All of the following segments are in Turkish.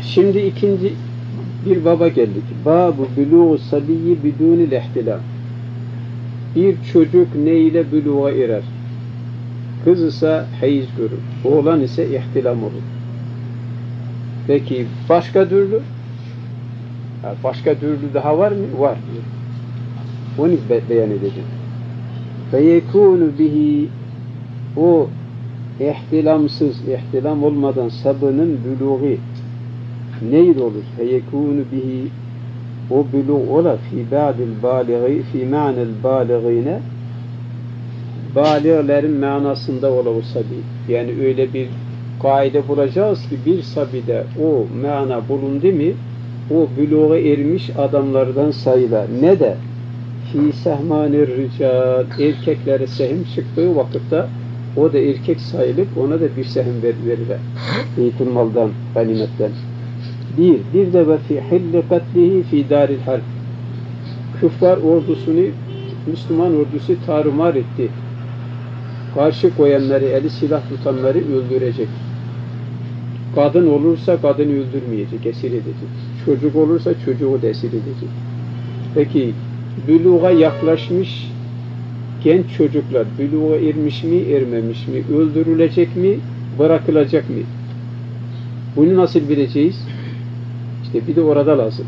Şimdi ikinci bir baba geldik. Babu buluğu sabiyyi bidûnil ihtilam. Bir çocuk ne ile buluğa erer? Kız ise heyiz görür. Oğlan ise ihtilam olur. Peki başka türlü? Başka türlü daha var mı? Var. Onu beyan edeceğim. Feyekûnü bihi, o ihtilamsız, ihtilam olmadan sabının buluğu neydi olur? Feyekûnü bihi, o buluğ ola fi ba'dil bâliği, fi ma'nel bâliğine, bâliğlerin manasında ola o sabi. Yani öyle bir kaide bulacağız ki bir sabide o mana bulundu mu, o buluğa ermiş adamlardan sayıla. Ne de? Fî sehmânir rical, erkeklere sehim çıktığı vakitte o da erkek sayılıp ona da bir sehim verilir. Beytül maldan, ganimetten. Bir de ve fî hilli katlihi fî dâril harp. Küffar ordusunu, Müslüman ordusu tarumar etti. Karşı koyanları, eli silah tutanları öldürecek. Kadın olursa kadını öldürmeyecek, esir edecek. Çocuk olursa çocuğu da esir edecek. Peki, büluğa yaklaşmış genç çocuklar, büluğa ermiş mi, ermemiş mi, öldürülecek mi, bırakılacak mı? Bunu nasıl bileceğiz? İşte bir de orada lazım.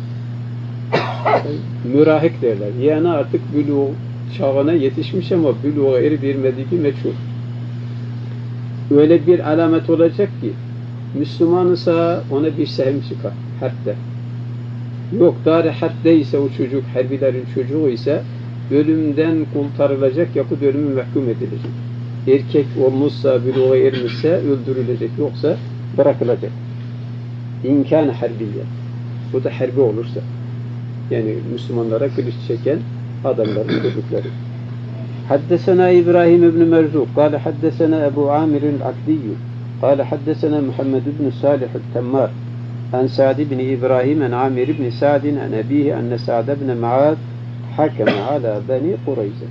Mürahik derler. Yani artık büluğa çağına yetişmiş ama büluğa erip ermediği meçhul. Öyle bir alamet olacak ki, Müslüman ise ona bir sehim çıkar, harpte. Yok, dar-ı harpte ise o çocuk, harbilerin çocuğu ise ölümden kurtarılacak yahut ölümü mahkum edilecek. Erkek olmuşsa, büluğa ermişse öldürülecek, yoksa bırakılacak. İmkan harbiye. Bu da harbi olursa. Yani Müslümanlara kılıç çeken adamların çocukları. Haddesena İbrahim ibn Merzuk, kâle haddesena Ebu Amir'in Akdiyyü, kâle haddesena Muhammed ibn Salih el-Temmar, an Sa'd ibn İbrahim, an Amir ibn Sa'din, an Ebihi, enne Sa'd ibn Ma'ad, hakeme ala Beni Kureyze.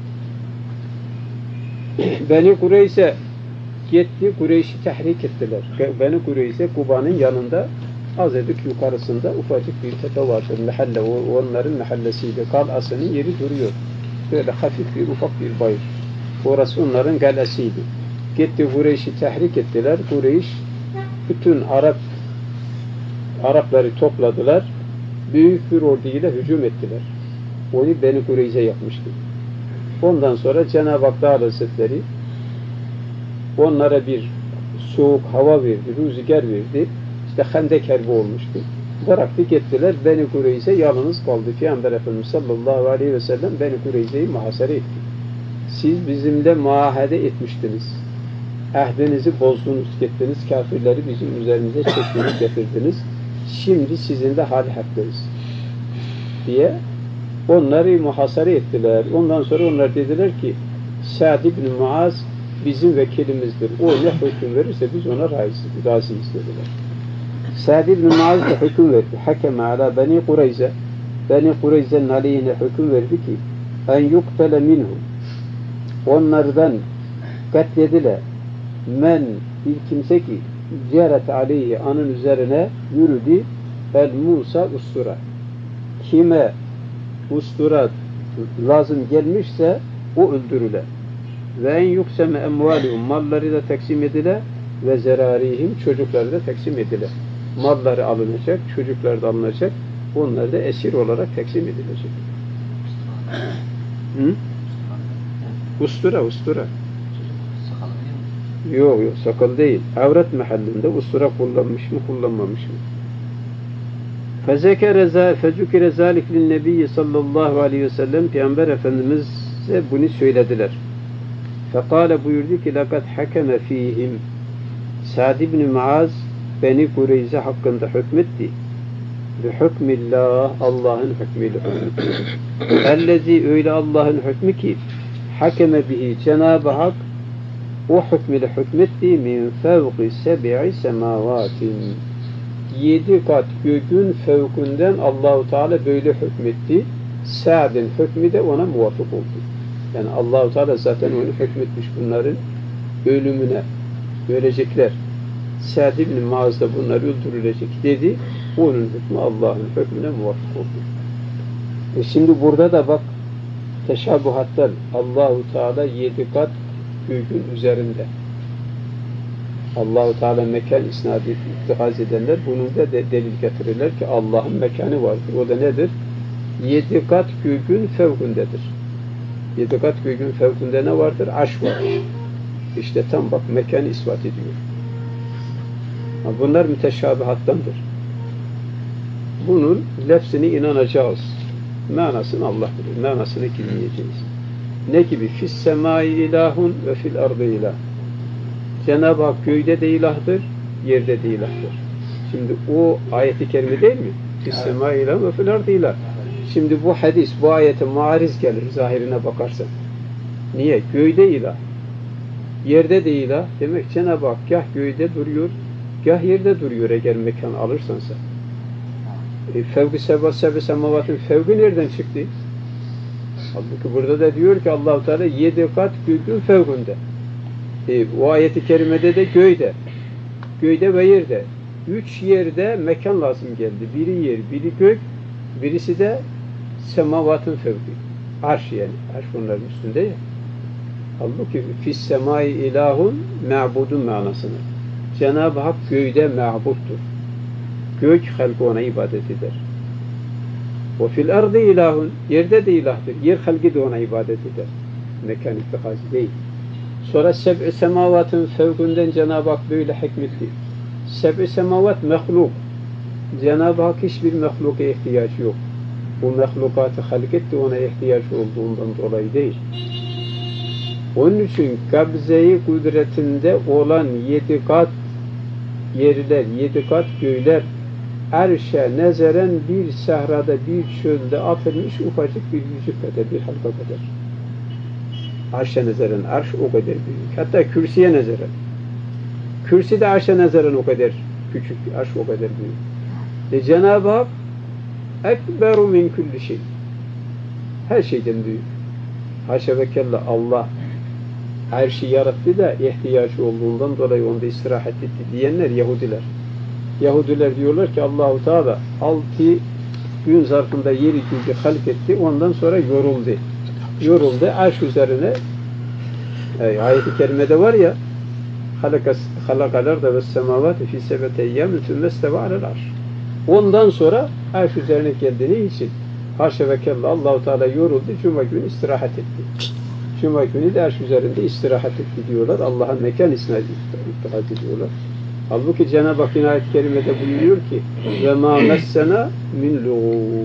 Beni Kureyze gitti, Kureyş'i tahrik ettiler. Beni Kureyze, Kuba'nın yanında, azıcık yukarısında ufacık bir tepe vardır. Mahalle, onların mahallesiydi. Kalasının yeri duruyor. Böyle hafif bir, ufak bir bayır. Orası onların kalesiydi. Gitti Kureyş'i tahrik ettiler. Kureyş bütün Arapları topladılar. Büyük bir orduyla hücum ettiler. Onu Beni Kureyze yapmıştı. Ondan sonra Cenab-ı Hak Teala Hazretleri onlara bir soğuk hava verdi, rüzgar verdi. İşte Hendek Harbi olmuştu. Bıraktı gittiler. Beni Kureyze yalnız kaldı. Peygamber Efendimiz sallallahu aleyhi ve sellem Beni Kureyze'yi muhasere etti. Siz bizimle muahede etmiştiniz. Ahdinizi bozdunuz, gittiniz. Kafirleri bizim üzerimize çektiniz, getirdiniz. Şimdi sizinle hal haklıyız. Diye onları muhasere ettiler. Ondan sonra onlar dediler ki Sa'd ibn Muaz bizim vekilimizdir. O ne hüküm verirse biz ona razıyız dediler. Sa'd ibn Muaz da hüküm verdi. Hakeme ala Beni Kureyze. Beni Kureyze'nin aleyhine hüküm verdi ki en yuktele minhum. Onlardan katlediler. Men bir kimse ki ciharet aleyhi anın üzerine yürüdü. El Musa ustura. Kime ustura lazım gelmişse o öldürüle. Ve en yukseme emvalihum malları da taksim edile ve zerarihim çocukları da taksim edile. Malları alınacak, çocuklar da alınacak, onlar da esir olarak taksim edilecek. Hı? Ustura. Yok, sakal değil. Avret mahallinde ustura kullanmış mı, kullanmamış mı? Fezükire zâlik linnebiyyi sallallahu aleyhi ve sellem Peygamber Efendimiz'e bunu söylediler. Fekâle buyurdu ki لَقَدْ حَكَمَ ف۪يهِمْ Sa'd ibn Muaz Beni Kureyze hakkında hükmetti. Bihükmillah, Allah'ın hükmüyle hükmetti. Ellezî öyle Allah'ın hükmü ki hakeme bihi Cenab-ı Hak o hükmüyle hükmetti min fevki sebi'i semavatin 7 kat gökün fevkünden Allahu Teala böyle hükmetti. Sa'd'in hükmü de ona muvafık oldu. Yani Allahu Teala zaten onu hükmetmiş bunların ölümüne. Ölecekler. Sa'd ibn Muaz da bunlar öldürülecek dedi. Onun hükmü Allah'ın hükmüne muvafık oldu. Şimdi burada da bak teşabuhattan Allahu Teala 7 kat göğün üzerinde. Allahu Teala mekan isnad ittihaz edenler bunun da delil getirirler ki Allah'ın mekanı vardır. O da nedir? 7 kat göğün fevkundedir. 7 kat göğün fevkünde ne vardır? Arş var. İşte tam bak mekanı ispat ediyor. Bunlar müteşabihattandır. Bunun lefzine inanacağız. Manasını Allah bilir. Manasını bilmeyeceğiz. Ne gibi? Fis semai ilahun ve fil ardı ilah. Cenab-ı Hak göğde de ilahdır, yerde de ilahdır. Şimdi o ayeti kerime değil mi? Fis semai ilahun ve fil ardı ilah. Şimdi bu hadis, bu ayete muariz gelir zahirine bakarsan. Niye? Göğde ilah. Yerde de ilah. Demek Cenab-ı Hak gah göğde duruyor, gah yerde duruyor eğer mekan alırsansa. Fevki sebbi semavatın fevki nereden çıktı? Halbuki burada da diyor ki Allah-u Teala 7 kat göğün fevkünde. O ayeti kerimede de göğde. Göğde ve yerde. 3 yerde mekan lazım geldi. Biri yer, biri gök, birisi de semavatın fevki. Arş yani. Arş bunların üstünde ya. Halbuki fis semai ilahun ma'budun manasını. Cenab-ı Hak göğde ma'buttur. Gök halkı ona ibadet eder. O fil ardı ilahun, yerde de ilahdır. Yer halkı da ona ibadet eder. Mekan ittihazı değil. Sonra seb'i semavatın fevkünden Cenab-ı Hak böyle hikmetli. Seb'i semavat mehluk. Cenab-ı Hak hiçbir mehluka ihtiyacı yok. Bu mehlukatı halk etti, ona ihtiyaç olduğundan dolayı değil. Onun için kabze-i kudretinde olan 7 kat yerler, 7 kat göğler arşa nezeren bir sahrada, bir çölde atılmış ufacık bir yüzük kadar, bir halka kadar. Arşa nezeren, arş o kadar büyük. Hatta kürsüye nezeren. Kürsi de arşa nezeren o kadar küçük, arş o kadar büyük. Cenab-ı Hak ekberu min kulli şey. Her şeyden büyük. Haşa ve kella Allah arşı yarattı da ihtiyacı olduğundan dolayı onda istirahat etti diyenler Yahudiler. Yahudiler diyorlar ki Allah-u Teala 6 gün zarfında yeri göğü halk etti, ondan sonra yoruldu. Yoruldu, arş üzerine ayet-i kerimede var ya halakalar da ve semavati fi sebete eyyâmin sümmesteve alel arş. Ondan sonra arş üzerine geldiği için haşa ve kella Allah-u Teala yoruldu, cuma günü istirahat etti. Cuma günü de arş üzerinde istirahat etti diyorlar. Allah'ın mekan isnad ittihaz ediyorlar. Halbuki Cenab-ı Hak ayet-i kerimede buyuruyor ki ve mâ messena min lûgûb.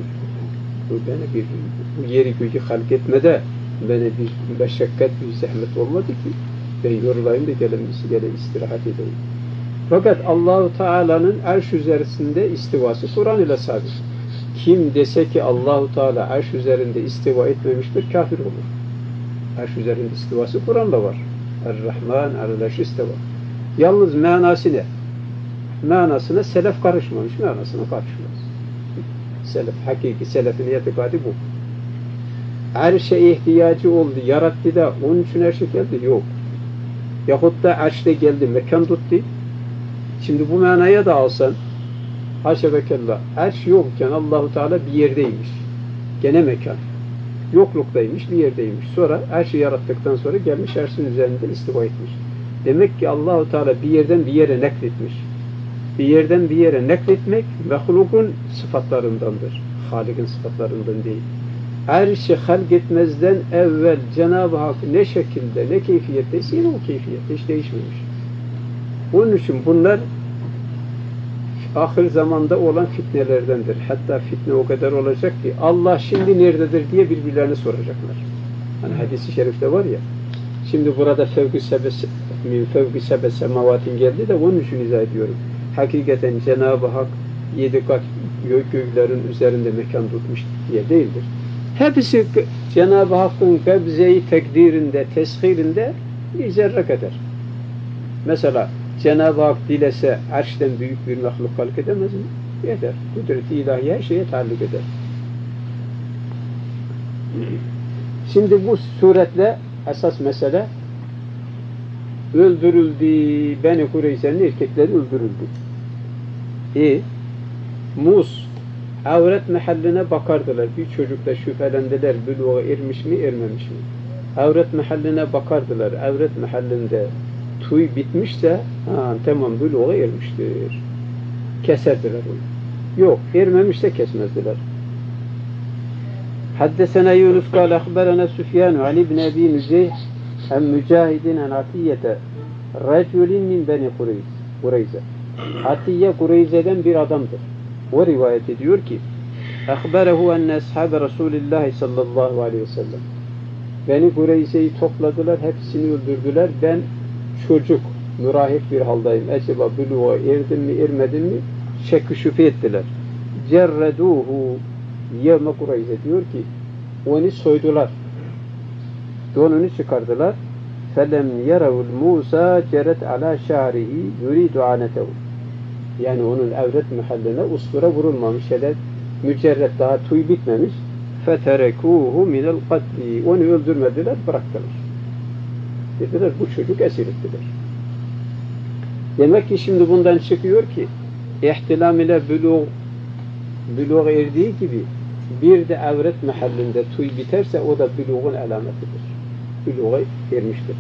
Bu yeri göğü halk etmede bana bir meşakkat, bir zahmet olmadı ki ben yorulayım da gele istirahat edeyim. Fakat Allah-u Teala'nın arş üzerinde istivası Kur'an ile sabit. Kim dese ki Allah-u Teala arş üzerinde istiva etmemiştir, kafir olur. Arş üzerinde istivası Kur'an'da var. Er-Rahman alel-arş istiva. Yalnız manası ne? Manasına selef karışmamış, manasına karışmaz. Selef, hakiki selefin itikadi bu. Arşa ihtiyacı oldu, yarattı da onun için arşa geldi, yok. Yahut da arşta geldi, mekan tuttu. Şimdi bu manaya da alsan, haşa ve kella, arş yokken Allah-u Teala bir yerdeymiş. Gene mekan. Yokluktaymış, bir yerdeymiş. Sonra arşı yarattıktan sonra gelmiş arşın üzerinde istiva etmiş. Demek ki Allah-u Teala bir yerden bir yere nakletmiş. Bir yerden bir yere nakletmek mehlukun sıfatlarındandır. Halik'in sıfatlarından değil. Arşı halk etmezden evvel Cenab-ı Hak ne şekilde, ne keyfiyetteyse yine o keyfiyette hiç değişmemiş. Onun için bunlar ahir zamanda olan fitnelerdendir. Hatta fitne o kadar olacak ki Allah şimdi nerededir diye birbirlerine soracaklar. Hani hadis-i şerifte var ya, şimdi burada fevki sebe semavatın geldi de onun için izah ediyorum. Hakikaten Cenab-ı Hak 7 kat göklerin üzerinde mekan tutmuş diye değildir. Hepsi Cenab-ı Hakk'ın kabze-i tekdirinde, teshirinde bir zerre kadar. Mesela Cenab-ı Hak dilese arşten büyük bir mahluk halk edemez mi? Eder. Kudret-i ilahi her şeye taalluk eder. Şimdi bu suretle esas mesele öldürüldü. Beni Kureyze'nin erkekleri öldürüldü. Mus avret mahalline bakardılar. Bir çocukta şüphelendiler. Buluğa ermiş mi, ermemiş mi? Avret mahalline bakardılar. Avret mahallinde tuy bitmişse tamam buluğa ermiştir. Keserdiler onu. Yok, ermemişse kesmezdiler. Haddesena Yunus kâle ahberena Süfyanu an ibn Ebi Müceyh en Mücahidin en Atiyete Reculin min Beni Kureyze. Atiye Kureyze'den bir adamdır. O rivayet ediyor ki ahberehu enne ashabe Resulillah sallallahu aleyhi ve sellem Beni Kureyze'yi topladılar, hepsini öldürdüler. Ben çocuk, mürahip bir haldayım. Acaba buluğa erdim mi, ermedim mi? Şekk-i şüphe ettiler. Cerreduhu yevme Kureyze diyor ki onu soydular. Donunu çıkardılar. Felem yerevul Musa ceret ala şa'rihi yuridu anetehu. Yani onun avret mahalline ustura vurulmamış, hele mücerret daha tuy bitmemiş. Feterekuhu minel katli. Onu öldürmediler, bıraktılar. Dediler bu çocuk esir ettiler. Demek ki şimdi bundan çıkıyor ki ihtilam ile buluğa erdiği gibi bir de avret mahallinde tuy biterse o da buluğun alametidir. Buluğa ermiştir.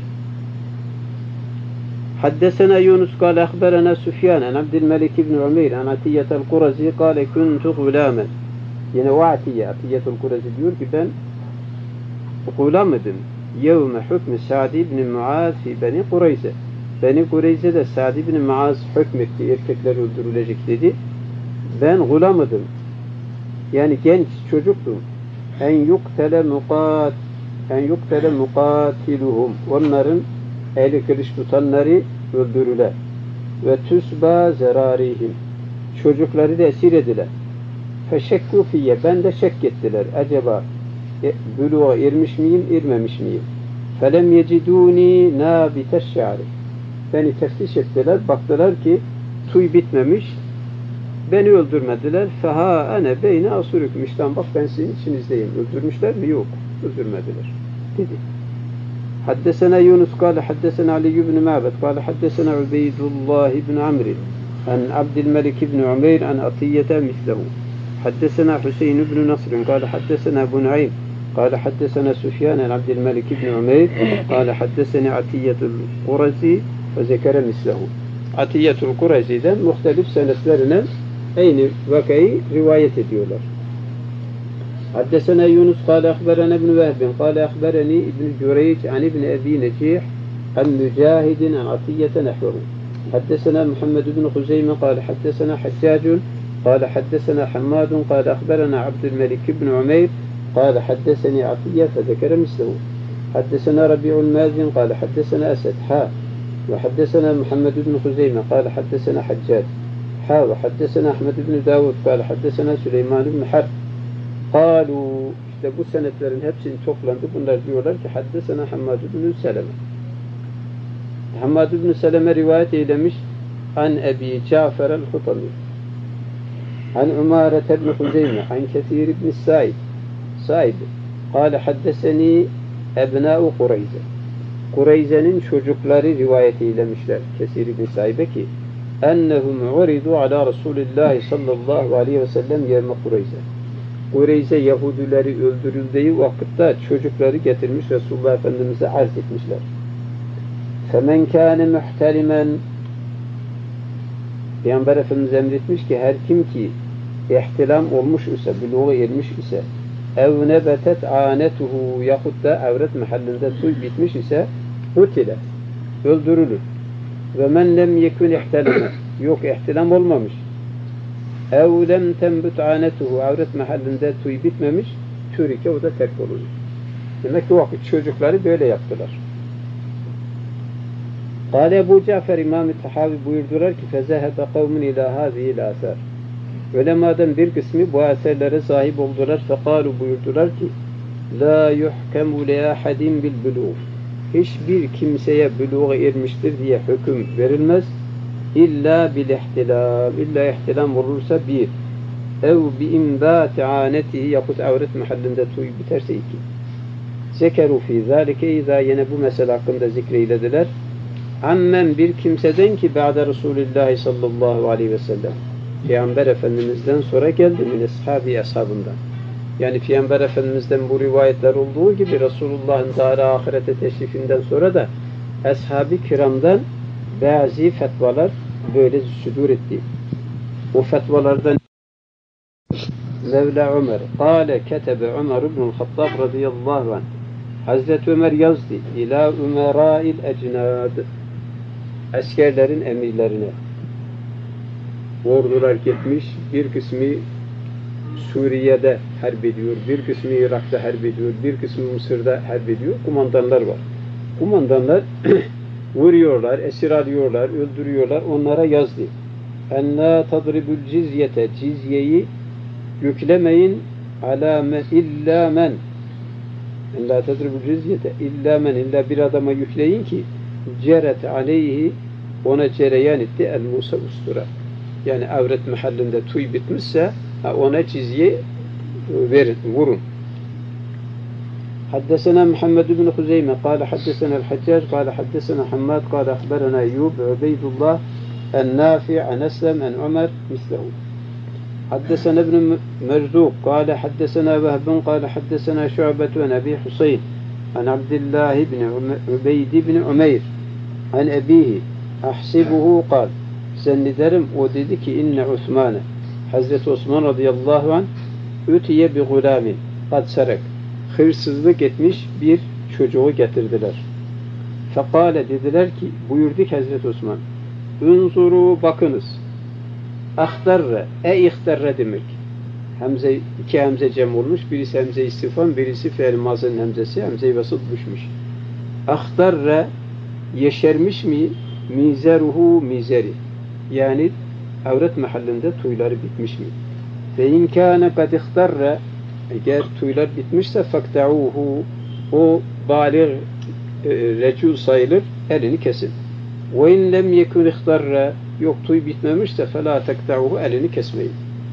Haddesena Yunus kâle ahberena Süfyan en Abdülmelik ibn Umeyr en Atiyetel Kurazi kâle kuntu gulâmen. Yine o Atiyetel Kurazi diyor ki ben gulam idim. Yevme hükmü Sa'd ibn Muaz fi Beni Kureyze. Beni Kureyze'de Sa'd ibn Muaz hükmetti, erkekler öldürülecek dedi. Ben gulam idim. Yani genç çocuktum. En yuktele mukatiluhum. Onların eli kılıç tutanları öldürüler. Ve tüsba zerarihim. Çocukları da esir ediler. Feşekku fiyye. Ben de şek ettiler. Acaba buluğa ermiş miyim, ermemiş miyim? Felem yeciduni nâbiteş şa'ri. Beni teftiş ettiler. Baktılar ki tuy bitmemiş. Beni öldürmediler. Feha ene beyne asurüküm. İşte bak ben sizin içinizdeyim. Öldürmüşler mi? Yok. Öldürmediler. Dedi. Haddesena Yunus kâle haddesena Ali ibn Ma'bed kâle haddesena Ubeydullah ibn Amr en Abdülmelik ibn Umeyr en Atiyete mislehu. Haddesena Hüseyin ibn Nasr kâle haddesena Ebu Nuaym kâle haddesena Süfyan en Abdülmelik ibn Umeyr kâle haddesena Atiyetul Kurazi ve zekere mislehu. Atiyetul Kurazi'den muhtelif senetlerine aynı vakayı rivayet ediyorlar. Haddesena Yunus kâle ahberena ibn Vehbin kâle ahbereni ibn Cüreyc an ibn Ebi Necih an Mücahidin an Atiyete nehvehu. Haddesena Muhammed ibn Huzeyme kâle haddesena Haccacun kâle haddesena Hammadun kâle ahberena Abdülmelik ibn Umeyr kâle haddeseni Atiye fezekere mislehu. Haddesena Rabi'ul Mazin kâle haddesena Esed وحدثنا محمد بن خزيمة قال حدثنا حجاج وحدثنا أحمد بن داود قال حدثنا سليمان بن حرب قالوا işte bu senetlerin hepsini toplandı. Bunlar diyorlar ki haddesena Hammad ibn Seleme. Hammad ibn Seleme rivayet eylemiş an Ebi Cafer el-Hutami an Umare ibn Huzeyme an Kesir ibn Said قال حدثني أبناء Kureyze. Kureyze'nin çocukları rivayet eylemişler. Kesir ibn Saib'e ki ennehum uridu ala Resulillah sallallahu aleyhi ve sellem yevme Kureyze. Kureyze Yahudileri öldürüldüğü vakitte çocukları getirmiş Resulullah Efendimiz'e arz etmişler. Femen kâne muhtelimen Peygamber Efendimiz emretmiş ki her kim ki ihtilam olmuş ise, buluğa ermiş ise ev nebetet anetuhu yahut da avret mahallinde tuy bitmiş ise kutile, öldürülür. Ve men lem yekun ihteleme, yok ihtilam olmamış. Ev lem tembut anetuhu, avret mahallinde tuy bitmemiş, türike, o da terk olur. Demek ki o vakit çocukları böyle yaptılar. Kâle Ebu Cafer İmam-ı Tahavi buyurdular ki fezehebe kavmun ilâ hâzihil âsâr. Ulemadan bir kısmı bu eserlere sahip oldular. Fekalu buyurdular ki la yuhkemu li ahadin bil buluğ. Hiçbir kimseye buluğa ermiştir diye hüküm verilmez. İlla bil ihtilam. İlla ihtilam olursa bir. Ev bi imbâti ânetihi yahut avret mahallinde tuy biterse iki. Zekeru fî zâlike izâ yine bu mesele hakkında zikreylediler. Ammen bir kimseden ki ba'de Resulullah sallallahu aleyhi ve sellem. Peygamber Efendimiz'den sonra geldi min ashabından. Yani Peygamber Efendimiz'den bu rivayetler olduğu gibi Resulullah'ın dar-ı ahirete teşrifinden sonra da ashab-ı kiramdan bazı fetvalar böyle südur etti. O fetvalardan Mevla Ömer kâle ketebe Ömer ibn-i Hattab radıyallahu anh Hazreti Ömer yazdı ila umerâil ecnâd askerlerin emirlerine. Ordular gitmiş, bir kısmı Suriye'de harp ediyor, bir kısmı Irak'ta harp ediyor, bir kısmı Mısır'da harp ediyor. Kumandanlar var. Kumandanlar vuruyorlar, esir alıyorlar, öldürüyorlar. Onlara yazdı. En la tadribul cizyete, cizyeyi yüklemeyin ala illa men. En la tadribul cizyete illa men, illa bir adama yükleyin ki ceret aleyhi, ona cereyan etti el Musa ustura. Yani avret mahallinde tuy bitmişse ona cizye verin, vurun. حدثنا محمد بن خزيمة قال حدثنا الحجاج قال حدثنا حماد قال أخبرنا أيوب عبيد الله النافع عن أسلم عن عمر مثله حدثنا ابن مرزوق قال حدثنا وهب قال حدثنا شعبة عن أبي حسين عن عبد الله بن عبيد بن عمير عن أبيه أحسبه قال zannederim o dedi ki inne Osman'ı Hazreti Osman radıyallahu anh öteye bir gulamin kad sarak hırsızlık etmiş bir çocuğu getirdiler. Fekale dediler ki buyurdu ki Hazreti Osman unzuru bakınız ahtarre ihtarre demek hemze iki hemze cem olmuş birisi hemze istifam birisi fiil mazının hemzesi hemze-i vasıt düşmüş. Ahtarre yeşermiş mi mizeruhu mizeri yani avret mahallinde tuyları bitmiş mi? Ve in kâne kad ihtarre eğer tuylar bitmişse fakta'uhu o bâlir recul sayılır elini kesin. Ve in lem yekun ihtarre yok tuy bitmemişse felâ tekta'uhu elini kesmeyin.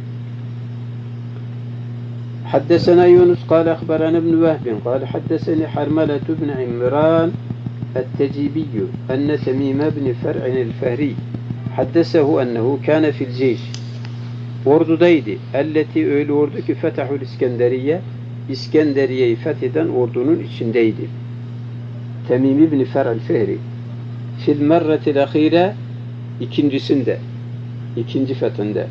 حدثنا يونس قال أخبرنا ابن وهب قال حدثني حرملة بن عمران التجيبي أن تميم بن فرع الفهري حدثه أنه كان في الجيش ordudaydı. Elleti öyle ordu ki fetahul İskenderiye İskenderiye'yi fetheden ordunun içindeydi. Temim ibn Fer'al Fehri fil merretil ahire ikincisinde ikinci fethinde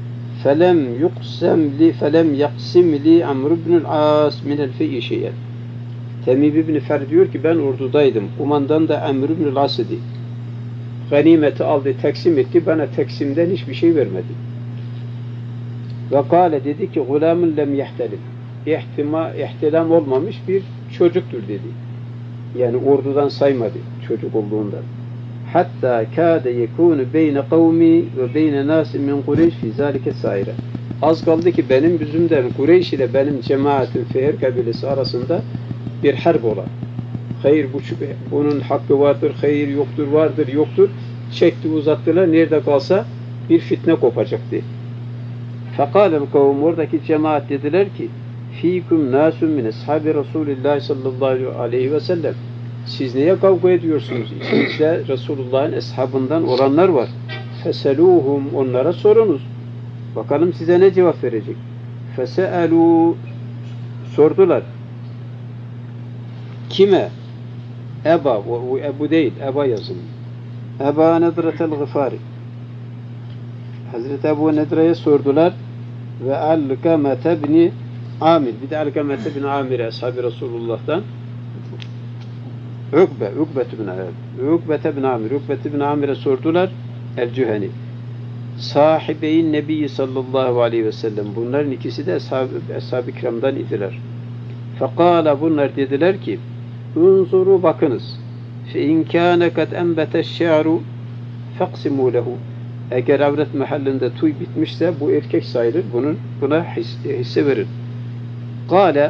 felem yaksim li Amr ibn al-As min el-fi'i şeyen Temim ibn Fer diyor ki ben ordudaydım. Kumandan da Amr ibn al-As idi. Ganimeti aldı, teksim etti. Bana teksimden hiçbir şey vermedi. Ve kâle dedi ki gulâmun lem yehtelim. İhtilam olmamış bir çocuktur dedi. Yani ordudan saymadı çocuk olduğundan. Hatta kâde yekûnü beyne kavmi ve beyne nâsi min Kureyş fî zâlike sâire. Az kaldı ki benim yüzümden Kureyş ile benim cemaatim Fehr kabilesi arasında bir harp ola. Hayır bunun hakkı vardır, hayır yoktur, vardır, yoktur. Çekti uzattılar. Nerede kalsa bir fitne kopacaktı. Fekâlel kavm oradaki cemaat dediler ki fîkum nâsum min ashabi Resulillah sallallahu aleyhi ve sellem. Siz neye kavga ediyorsunuz? İçinizde Resulullah'ın eshabından olanlar var. Feselûhum onlara sorunuz. Bakalım size ne cevap verecek? Fese'elû sordular. Kime? Eba, o Ebu değil, Eba yazın. Eba Nedretel Gıfari. Hazreti Ebu Nedre'ye sordular ve Alkamete ibn Amir. Bir de Alkamete ibn Amir ashab-ı Resulullah'tan Ukbet ibn Amir. Ukbet ibn Amir'e sordular El-Cüheni. Sahibeyn Nebi sallallahu aleyhi ve sellem. Bunların ikisi de ashab-ı kiramdan idiler. Fekala bunlar dediler ki unzuru bakınız. Fe in kâne kad enbete'ş-şe'ru feqsimû lehu. Eğer avret mahallinde tuy bitmişse bu erkek sayılır. Buna hisse verin. Kâle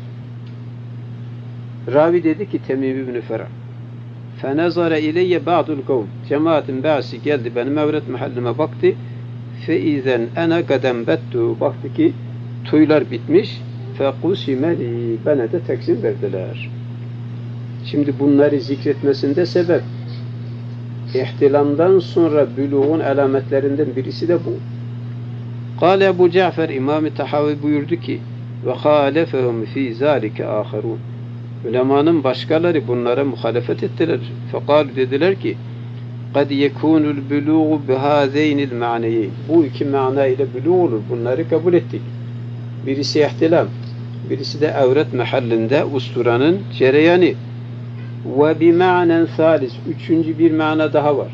ravi dedi ki Temim ibn Fer'a fenezara ileyye ba'dul kavm. Cemaatin bazısı geldi benim avret mahallime baktı. Fe izen ene kadem bettu. Baktı ki tuylar bitmiş. Fe kusimeli. Bana da teksim verdiler. Şimdi bunları zikretmesinde sebep İhtilamdan sonra büluğun alametlerinden birisi de bu. Kâle Ebu Cafer İmam-ı Tahavi buyurdu ki ve hâlefehum fî zâlike âherûn. Ulemanın başkaları bunlara muhalefet ettiler. Fekâlu dediler ki قَدْ يَكُونُ الْبُلُوغُ بِهَذَيْنِ الْمَعْنَيَيْنِ. Bu iki mana ile buluğ olur. Bunları kabul ettik. Birisi ihtilam, birisi de evret mahallinde usturanın cereyanı. Ve bima'nen salis. Üçüncü bir mana daha var.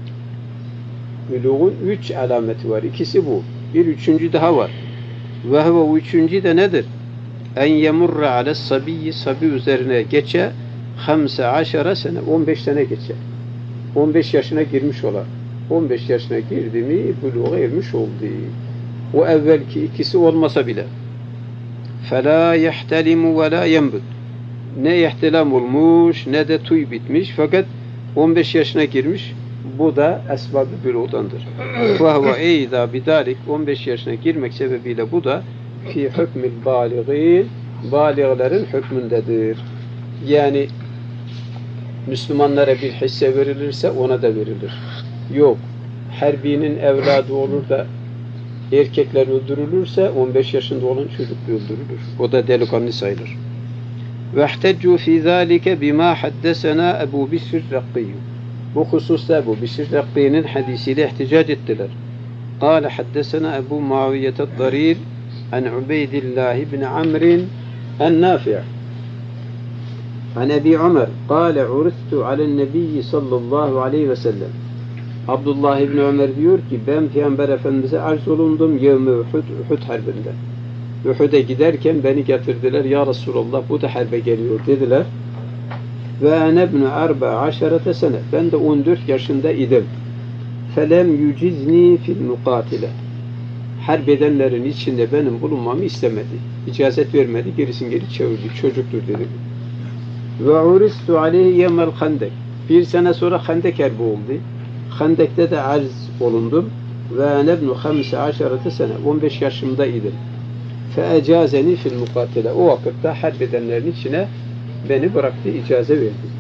Buluğun üç alameti var. İkisi bu. Bir üçüncü daha var. Ve huve üçüncü de nedir? En yemurra ales sabiyyi, sabi üzerine geçe 15 sene, 15 sene geçe. 15 yaşına girmiş olar. 15 yaşına girdi mi buluğa ermiş oldu. O evvelki ikisi olmasa bile. فَلَا يَحْتَلِمُ وَلَا يَنْبُتُ. Ne ihtilam olmuş ne de tüy bitmiş fakat 15 yaşına girmiş. Bu da esbab-ı buluğdandır. وَهُوَ اَيْذَا بِدَالِكَ 15 yaşına girmek sebebiyle bu da fi hükmül bâligîn, bâliglerin hükmündedir. Yani Müslümanlara bir hisse verilirse ona da verilir. Yok, harbinin evladı olur da erkekler öldürülürse 15 yaşında olan çocuk öldürülür. O da delikanlı sayılır. وَاحْتَجُّوا فِي ذَٰلِكَ بِمَا حَدَّسَنَا Ebu Bisr Rakkiyyü. Bu hususta Ebu Bisr Rakkiyy'nin hadisiyle ihticac ettiler. قال حدثنا أبو معاوية الضرير عن عبيد الله بن عمرو النافع عن أبي عمر قال عرضت على النبي صلى الله عليه وسلم. Abdullah İbni Ömer diyor ki ben Peygamber Efendimiz'e arz olundum yevmi Uhud harbinde. Uhud'a giderken beni getirdiler. Ya Resulallah bu da harbe geliyor dediler. Ve ene ibn 14 sene. Ben de 14 yaşında idim. Felem yucizni fil mukatile. Harp edenlerin içinde benim bulunmamı istemedi. İcazet vermedi. Gerisini geri çevirdi. Çocuktur dedi. Ve uristu aleyhi yemel handek. Bir sene sonra Handek harbi oldu. Handek'te de arz olundum. Ve ene ibn 15 sene. 15 yaşımdaydım. Fe ecazeni fil mukatile. O vakitte harp edenlerin içine beni bıraktı, icaze verdi.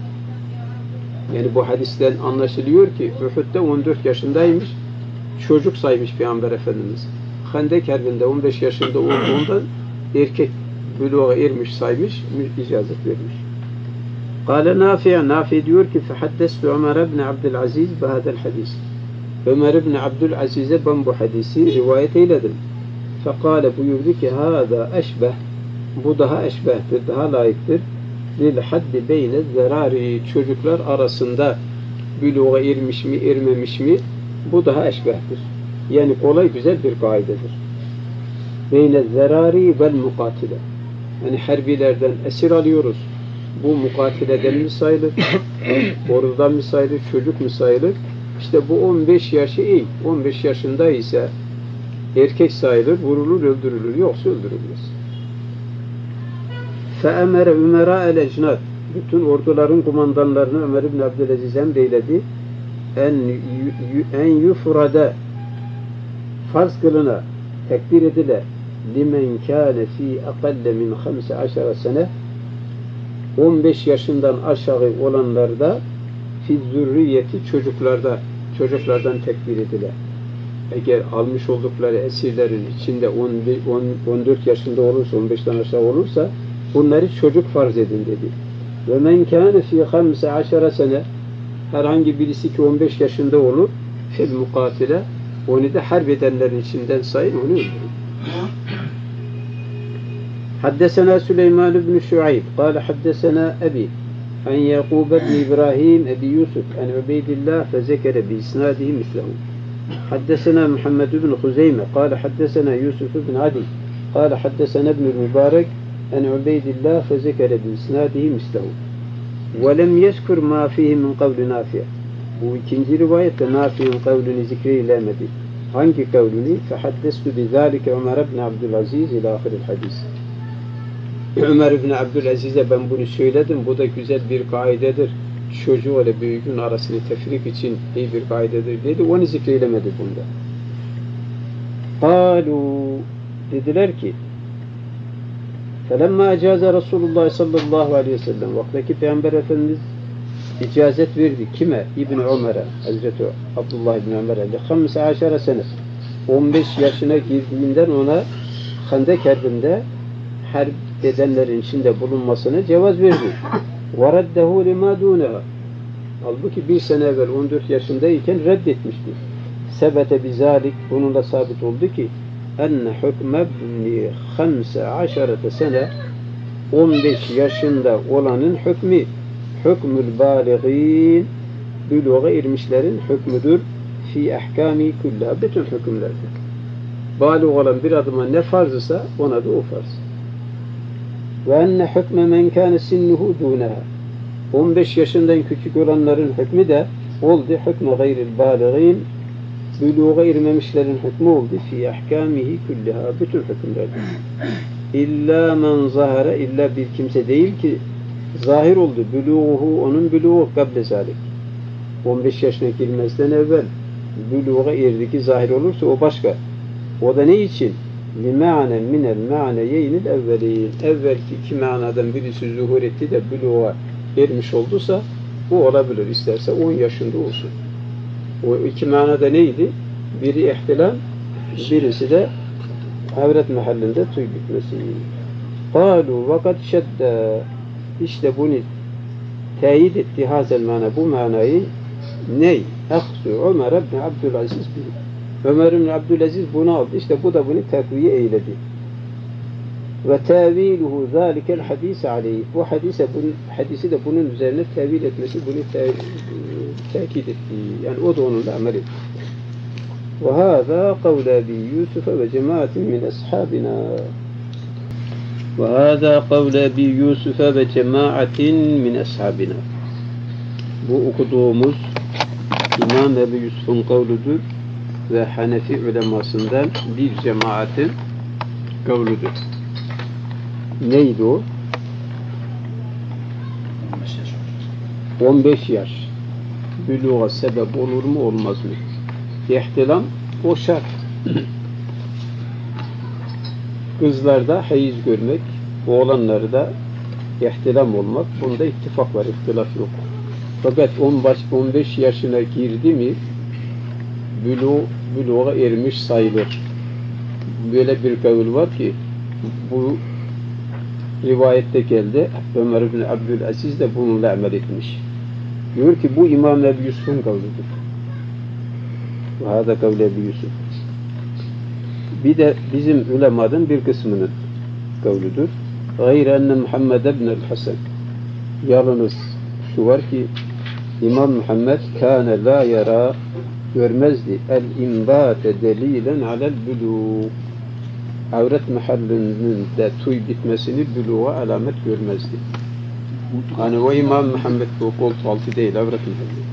Yani bu hadisten anlaşılıyor ki Uhud'da 14 yaşındaymış, çocuk saymış Peygamber Efendimiz. Handek Harbi'nde 15 yaşında olduğundan erkek buluğa ermiş saymış, icazet vermiş. Kale Nafi diyor ki fehaddestu Ömer ibn Abdülaziz bihadel hadis. Ömer ibn Abdülaziz'e ben bu hadisi rivayet eyledim. Fekale buyurdu ki hâzâ eşbeh, bu daha eşbehtir, daha layıktır. Lil haddi beyne zerari, çocuklar arasında buluğa ermiş mi ermemiş mi bu daha eşbehtir. Yani kolay güzel bir kaidedir. Beyne zerari vel mukatile. Yani harbilerden esir alıyoruz. Bu mukatileden mi sayılır? Ordudan mı sayılır? Çocuk mu sayılır? İşte bu 15 yaşı iyi. 15 yaşında ise erkek sayılır, vurulur, öldürülür. Yoksa öldürülmez. فَاَمَرَ اُمَرَاءَ الْاَجْنَادِ. Bütün orduların kumandanlarını Ömer ibn Abdülaziz emreyledi. En yufrada farz kılına, tekbir edile limen kâne fî akalle min 15 sene 15 yaşından aşağı olanlarda fi zürriyeti çocuklardan tekbir edile. Eğer almış oldukları esirlerin içinde 14 yaşında olursa, 15'ten aşağı olursa bunları çocuk farz edin dedi. Ve men kâne fî 15 sene herhangi birisi ki 15 yaşında olur fil mukatile onu da harp edenlerin içinden sayın, onu öldürün. Haddesena Süleyman ibn Şuayb kâle haddesena Ebi an Yakub ibn İbrahim Ebi Yusuf an Ubeydillah fezekere bi isnadihi mislehu. Haddesena Muhammed ibn Huzeyme kâle haddesena Yusuf ibn Adi kâle haddesena ibn Mübarek en Ubeydillah fezekere bi isnadihi mislehu. Ve lem yezkur ma fihi min kavli Nafi'. Bu ikinci rivayette Nafi'nin kavlini zikreylemedi. Hangi kavlini? Fehaddestu bizalike Ömer ibn Abdülaziz ila ahiril hadis. Ömer ibn Abdülaziz'e ben bunu söyledim. Bu da güzel bir kaidedir. Çocuğu ile büyüğün arasını tefrik için iyi bir kaidedir dedi. Onu zikreylemedi bunda. Kalu dediler ki فَلَمَّا اَجَازَ Resulullah sallallahu aleyhi ve sellem vaktaki Peygamber Efendimiz icazet verdi. Kime? İbn Ömer'e. Hazreti Abdullah İbn Ömer'e. 15 sene. 15 yaşına girdiğinden ona Hendek Harbi'nde harp edenlerin içinde bulunmasına cevaz verdi. وَرَدَّهُ لِمَا دُونَهَا. Halbuki bir sene evvel 14 yaşındayken reddetmişti. Sebete bizalik, bununla sabit oldu ki enne hükme bni 15 sene 15 yaşında olanın hükmü hükmül bâligîn büluğa ermişlerin hükmüdür fi ahkâmi küllâ bütün hükümlerde. Bâlig olan bir adıma ne farz ise ona da o farz. Ve enne hükme men kâne sinnuhu dûneha 15 yaşından küçük olanların hükmü de oldu hükme gayril bâligîn büluğa ermemişlerin hükmü oldu fi ahkâmihi küllâ bütün hükümlerde. İlla men zahara illa bir kimse değil ki zahir oldu. Buluğuhu onun buluğu kable zalik. 15 yaşına girmezden evvel buluğa erdi ki zahir olursa o başka. O da ne için? Lima'nen minel ma'neyeynil evvelin. Evvelki iki manadan birisi zuhur etti de buluğa ermiş olduysa o olabilir. İsterse 10 yaşında olsun. O iki manada neydi? Biri ihtilam, birisi de avret mahallinde tüy bitmesi. Kalu vakat şedde işte bunu teyit etti hazel mana bu manayı ney? Ahzu Ömer ibn Abdülaziz Ömer ibn Abdülaziz bunu aldı. İşte bu da bunu takviye eyledi. Ve teviluhu zalikel hadis aleyh. Bu hadisi de bunun üzerine tevil etmesi bunu tekit etti. Yani o da onunla amel etti. وهذا قول أبي يوسف وجماعة من أصحابنا وهذا قول أبي يوسف وجماعة من أصحابنا bu okuduğumuz İmam Ebu Yusuf'un kavludur ve Hanefi ulemasından bir cemaatin kavludur. Neydi o? 15 yaş. Büluğa sebep olur mu olmaz mı? İhtilam o şart. Kızlarda hayiz görmek, oğlanlarda ihtilam olmak, bunda ittifak var, ihtilaf yok. Fakat 15 yaşına girdi mi buluğa ermiş sayılır. Böyle bir kavil var ki bu rivayette geldi. Ömer ibn Abdülaziz de bununla amel etmiş. Diyor ki bu İmam Ebu Yusuf'un kavlidir. Bu hâda kavli Ebu Yusuf. Bir de bizim ulemadan bir kısmının kavludur. Gayre enne Muhammed ibn Hasan. Yalnız şu var ki İmam Muhammed kâne la yara görmezdi el-imbâte delilen alel buluğ. Avret mahallinde tüy bitmesini buluğa alamet görmezdi. Yani o İmam Muhammed bu koltuğu altı değil, avret mahalli.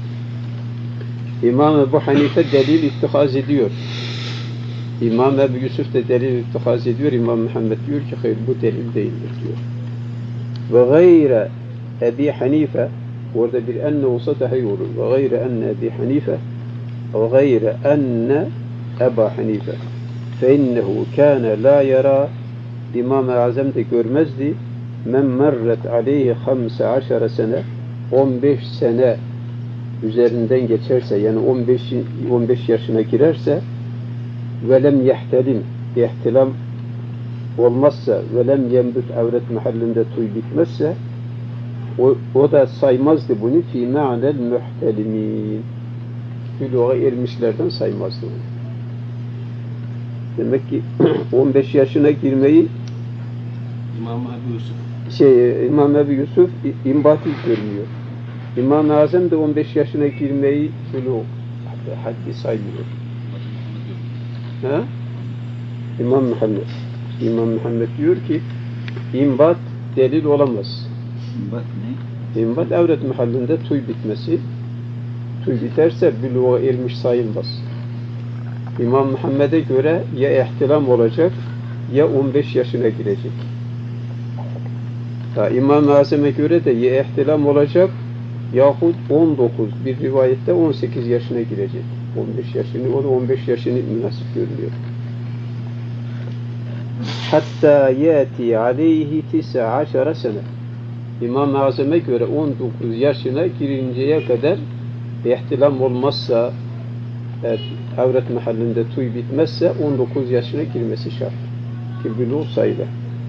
İmam Ebu Hanife delil ittihaz ediyor. İmam Ebu Yusuf da delil ittihaz ediyor. İmam Muhammed diyor ki hayır bu delil değildir diyor. Ve gayre Ebi Hanife orada bir enne olsa daha iyi olur. Ve gayre enne Ebi Hanife ve gayre enne Eba Hanife fe innehu kâne la yara İmam-ı Azam da görmezdi men merret aleyhi 15 sene 15 sene üzerinden geçerse yani 15 yaşına girerse ve lem yehtelim ihtilam olmazsa ve lem yembut avret mahallinde tüy bitmezse o da saymazdı bunu fi ma'nel muhtelimin buluğa ermişlerden saymazdı onu. Demek ki 15 yaşına girmeyi İmam Ebu Yusuf imbatı görmüyor. İmam-ı Azam da 15 yaşına girmeyi buluğ haddi saymıyor. Ha? İmam Muhammed diyor ki imbat delil olamaz. İmbat ne? İmbat avret mahallinde tüy bitmesi. Tüy biterse buluğa ermiş sayılmaz. İmam Muhammed'e göre ya ihtilam olacak ya 15 yaşına girecek. İmam-ı Azam'a göre de ya ihtilam olacak yahut 19 bir rivayette 18 yaşına girecek. 15 yaşını, o da 15 yaşını münasip görülüyor. Hatta yati aleyhi 19 sene. İmam-ı Azam'a göre 19 yaşına girinceye kadar ihtilam olmazsa, avret mahallinde tüy bitmezse 19 yaşına girmesi şart. Ki buluğ sayılır.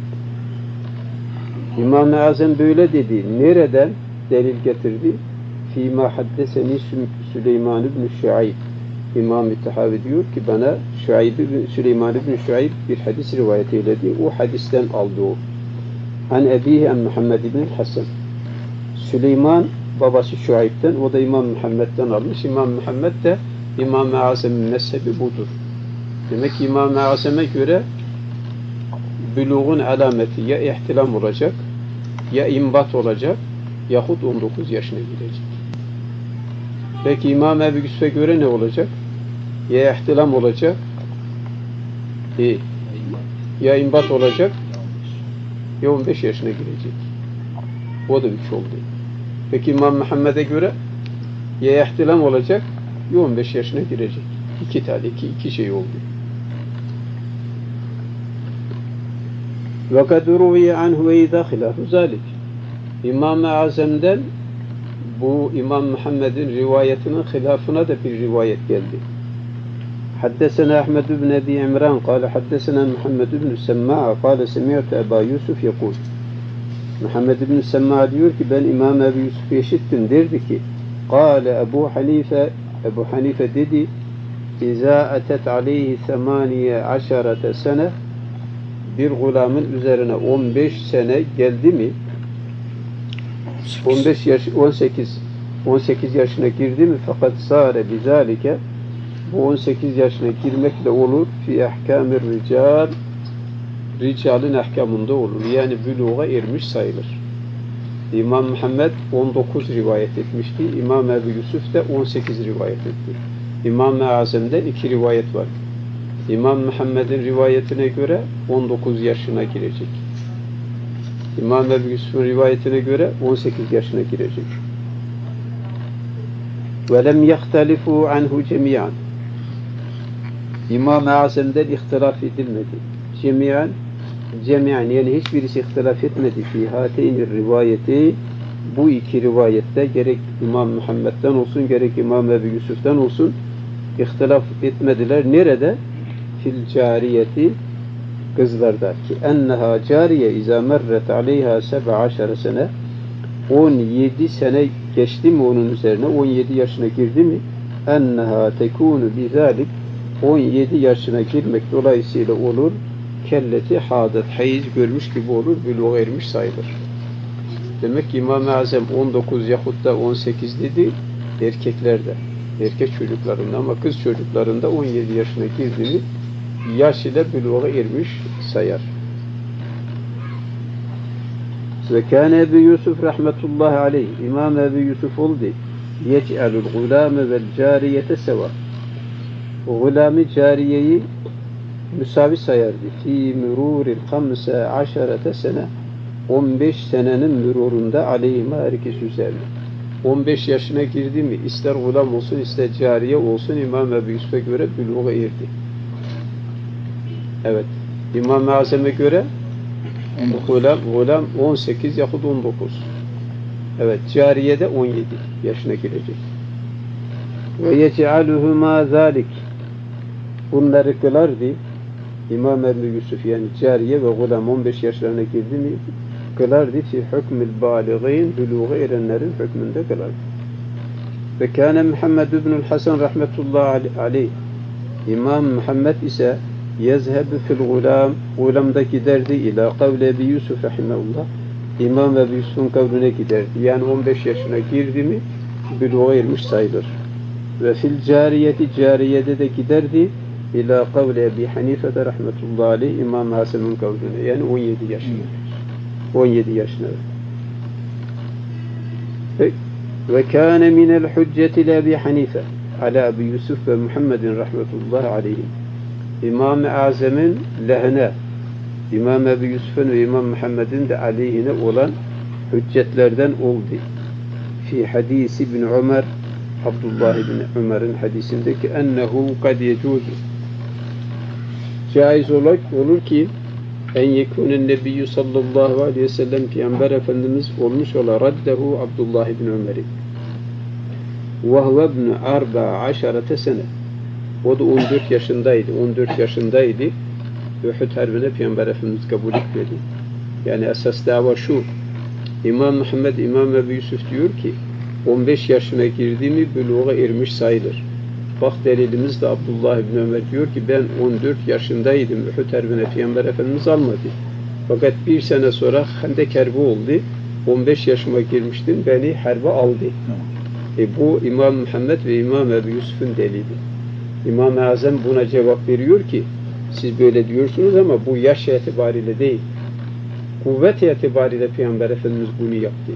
İmam-ı Azam böyle dedi. Nereden delil getirdi? Fîmâ haddeseni Süleyman ibn Şuayb. İmam-ı Tahavi diyor ki bana Süleyman ibn Şuayb bir hadis rivayet eyledi. O hadisten aldı o. An ebihi en Muhammed ibn Hasan. Süleyman babası Şuayb'den, o da İmam Muhammed'den almış. İmam Muhammed de İmam-ı Azam'ın mezhebi budur. Demek ki İmam-ı Azam'a göre buluğun alameti ya ihtilam olacak, ya imbat olacak, yahut 19 yaşına girecek. Peki İmam Ebu Yusuf'a göre ne olacak? Ya ihtilam olacak, ya imbat olacak, ya 15 yaşına girecek. O da 3 oldu. Peki İmam Muhammed'e göre ya ihtilam olacak, ya 15 yaşına girecek. İki şey oldu. وَقَدْ رُوِيَ عَنْهُ وَاِذَا خِلَافُ ذَٰلِكِ İmam-ı Azam'den bu İmam Muhammed'in rivayetinin hilafına da bir rivayet geldi. حدثنا أحمد بن أبي عمران قال حدثنا محمد بن السماع قال سمعت أبا يوسف يقول Muhammed ibn Semma diyor ki ben İmam Ebu Yusuf'u işittim, derdi ki قال Ebu Hanife dedi İza etet aleyhi 18 sene bir gulamın üzerine 15 sene geldi mi 18 yaşına girdi mi fakat sâre bizalike bu 18 yaşına girmekle olur fi ahkamir rical ricalin ahkamında olur. Yani büluğa ermiş sayılır. İmam Muhammed 19 rivayet etmişti. İmam Ebu Yusuf da 18 rivayet etti. İmam-ı Azam'dan 2 rivayet var. İmam Muhammed'in rivayetine göre 19 yaşına girecek. İmam Ebu Yusuf'un rivayetine göre 18 yaşına girecek. وَلَمْ يَخْتَلِفُوا عَنْهُ جَمِيعًا İmam-ı Azam'dan ihtilaf edilmedi. Cemiyen yani hiçbirisi ihtilaf etmedi. Fi hateynir rivayeti bu iki rivayette gerek İmam Muhammed'den olsun gerek İmam Ebu Yusuf'tan olsun ihtilaf etmediler. Nerede? Fil cariyeti kızlarda ki enneha cariye izâ merret aleyha 17 sene 17 sene geçti mi onun üzerine 17 yaşına girdi mi enneha tekûnü bizâlik 17 yaşına girmek dolayısıyla olur kelleti hadet hayiz görmüş gibi olur buluğa ermiş sayılır. Demek ki İmam-ı Azam 19 yahut da 18 dedi erkeklerde erkek çocuklarında ama kız çocuklarında 17 yaşına girdi mi yaş ile buluğa ermiş sayar. Ve kâne Ebu Yusuf rahmetullahi aleyh İmam Ebu Yusuf oldu yec'alul gulâme vel cariyete seva gulâmi cariyeyi müsavi sayardı. Fî mürûril 15 sene 15 senenin mürurunda aleyhime her ikisi üzerine. 15 yaşına girdi mi ister gulam olsun ister cariye olsun İmam Ebu Yusuf'a göre buluğa erdi. Evet. İmam-ı Azam'a göre gulam 18 yahut 19. Evet. Cariye de 17 yaşına girecek. Ve yec'aluhuma zâlik bunları kılardı. İmam Ebu Yusuf yani cariye ve gulam 15 yaşlarına girdi mi kılardı fi hükmül bâligîn buluğa erenlerin hükmünde kılardı. Ve kâne Muhammed ibnül Hasan rahmetullahi aleyh İmam Muhammed ise yezhebu fil gulamda giderdi ila kavle Ebu Yusuf rahimahullah İmam Ebu Yusuf'un kavline giderdi. Yani 15 yaşına girdi mi buluğa ermiş sayılır. Ve fil cariyede de giderdi ila kavle Ebu Hanife de rahmetullahi aleyh İmam Hasan'ın kavline yani 17 yaşına. 17 yaşına. Ve kâne minel hücceti li Ebu Hanife ala Ebu Yusuf ve Muhammedin rahmetullahi aleyhim. İmam-ı Azam'ın lehine İmam Ebu Yusuf'un ve İmam Muhammed'in de aleyhine olan hüccetlerden oldu. Fi hadisi ibn Ömer Abdullah ibn Ömer'in hadisindeki ennehu kad yecuzu caiz olur ki en yekûnen nebiyyü sallallahu aleyhi ve sellem Peygamber Efendimiz olmuş ola raddehu Abdullah ibn Ömer'i ve huve ibn 14 sene. O da 14 yaşındaydı. 14 yaşındaydı. Uhud Harbi'ne Peygamber Efendimiz kabul etmedi. Yani esas dava şu. İmam Muhammed, İmam Ebu Yusuf diyor ki 15 yaşına girdi mi buluğa ermiş sayılır. Bak delilimiz de Abdullah ibn Ömer diyor ki ben 14 yaşındaydım. Uhud Harbi'ne Peygamber Efendimiz almadı. Fakat bir sene sonra Hendek Harbi oldu. 15 yaşıma girmiştim. Beni harbe aldı. Bu İmam Muhammed ve İmam Ebu Yusuf'un delili. İmam-ı Azam buna cevap veriyor ki siz böyle diyorsunuz ama bu yaş itibariyle değil. Kuvvet itibariyle Peygamber Efendimiz bunu yaptı.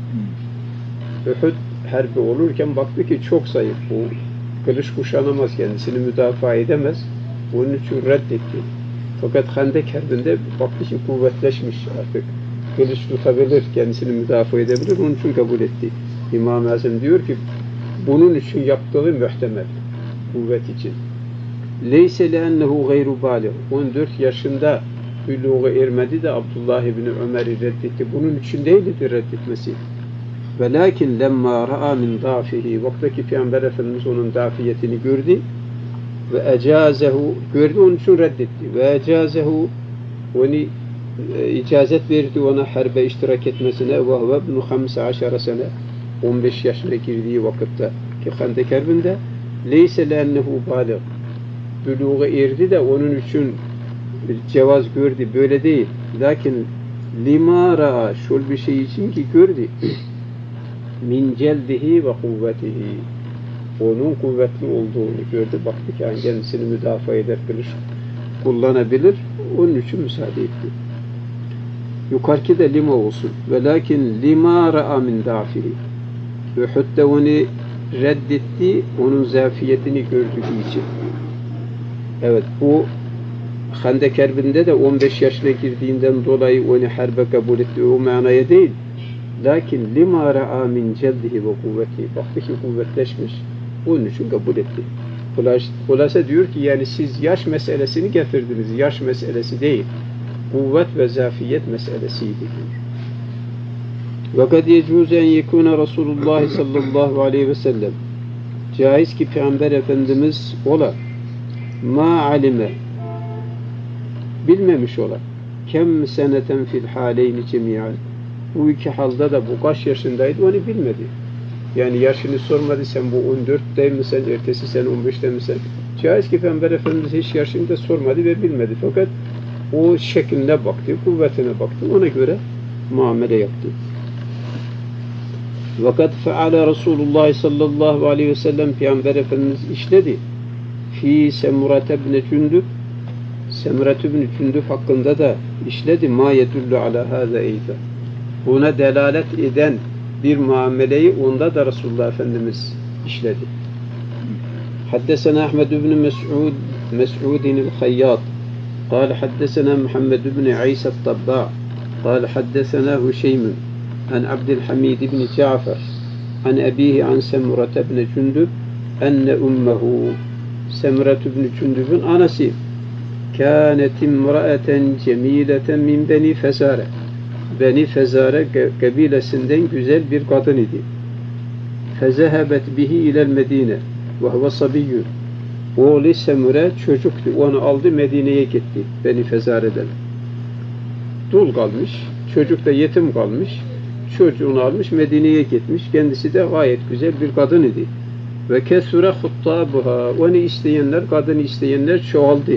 Uhud harbi olurken baktı ki çok zayıf bu. Kılıç kuşanamaz, kendisini müdafaa edemez. Onun için reddetti. Fakat Hendek Harbi'nde baktı ki kuvvetleşmiş artık. Kılıç tutabilir, kendisini müdafaa edebilir. Onun için kabul etti. İmam-ı Azam diyor ki bunun için yaptığı muhtemel. Kuvvet için. Leyse le'ennehu gayru baligh. 14 yaşında buluğa ermedi de Abdullah ibn Ömer'i reddetti. Bunun için değildi reddetmesi. Velakin lemma ra'a min dafihi. Vaktaki Peygamber Efendimiz onun dafiyetini gördü ve ecazehu gördü, onun için reddetti. Ve ecazehu onu icazet verdi ona harbe iştirak etmesine ve huve ibn 15 sene 15 yaşına girdiği vakitte ki Hendek Harbi'nde leyse le'ennehu baligh. Buluğa erdi de onun için cevaz gördü. Böyle değil. Lakin lima ra'a şöyle bir şey için ki gördü. Min celdihi ve kuvvetihi. Onun kuvvetli olduğunu gördü. Baktı ki yani kendisini müdafaa eder, kılıç kullanabilir. Onun için müsaade etti. Yukarıki de lima olsun. Velakin lima ra'a min dafihi. Uhud'da onu reddetti, onun zafiyetini gördüğü için. Evet, bu Hendek Harbi'nde de 15 yaşına girdiğinden dolayı onu harbe kabul etti. O manaya değil. Lakin lima ra'a min celdihi ve kuvveti. Baktı ki kuvvetleşmiş. Onun için kabul etti. Hulasa diyor ki yani siz yaş meselesini getirdiniz. Yaş meselesi değil. Kuvvet ve zafiyet meselesiydi diyor. Ve kad yecuz en yekuna Resulullah sallallahu aleyhi ve sellem. Caiz ki Peygamber Efendimiz ola ma alime bilmemiş ola kem seneten fil haleyni cemiyan. Bu iki halda da bu kaç yaşındaydı onu bilmedi. Yani yaşını sormadı, sen bu 14'te mi sen, ertesi sen 15'te mi sen? Caiz ki Peygamber Efendimiz hiç yaşını da sormadı ve bilmedi. Fakat o şekline baktı, kuvvetine baktı. Ona göre muamele yaptı. Vakat feale Resulullah sallallahu aleyhi ve sellem Peygamber Efendimiz işledi. Fi Semrat ibn Cündüb, Semrat ibn Cündüb hakkında da işledi. Ma yedullu ala hâze eyza. Buna delalet eden bir muameleyi onda da Resulullah Efendimiz işledi. Haddesena Ahmed ibn Mes'udin el-Hayyat قال حدثنا محمد بن عيسى الطباع قال حدثنا هشيم عن عبد الحميد بن جعفر عن أبيه عن سمرة بن جندب أن أمه سمرة بن جندب أنسي كانت امرأة جميلة من بني فزارة. Beni Fezare kabilesinden güzel bir kadın idi. Fezehebet bihi ilel Medine ve huve sabiyyun. Oğlu Semure çocuktu. Onu aldı Medine'ye gitti. Beni Fezare'den. Dul kalmış. Çocuk da yetim kalmış. Çocuğunu almış Medine'ye gitmiş. Kendisi de gayet güzel bir kadın idi. Ve kesure huttabuha. Onu isteyenler, kadını isteyenler çoğaldı.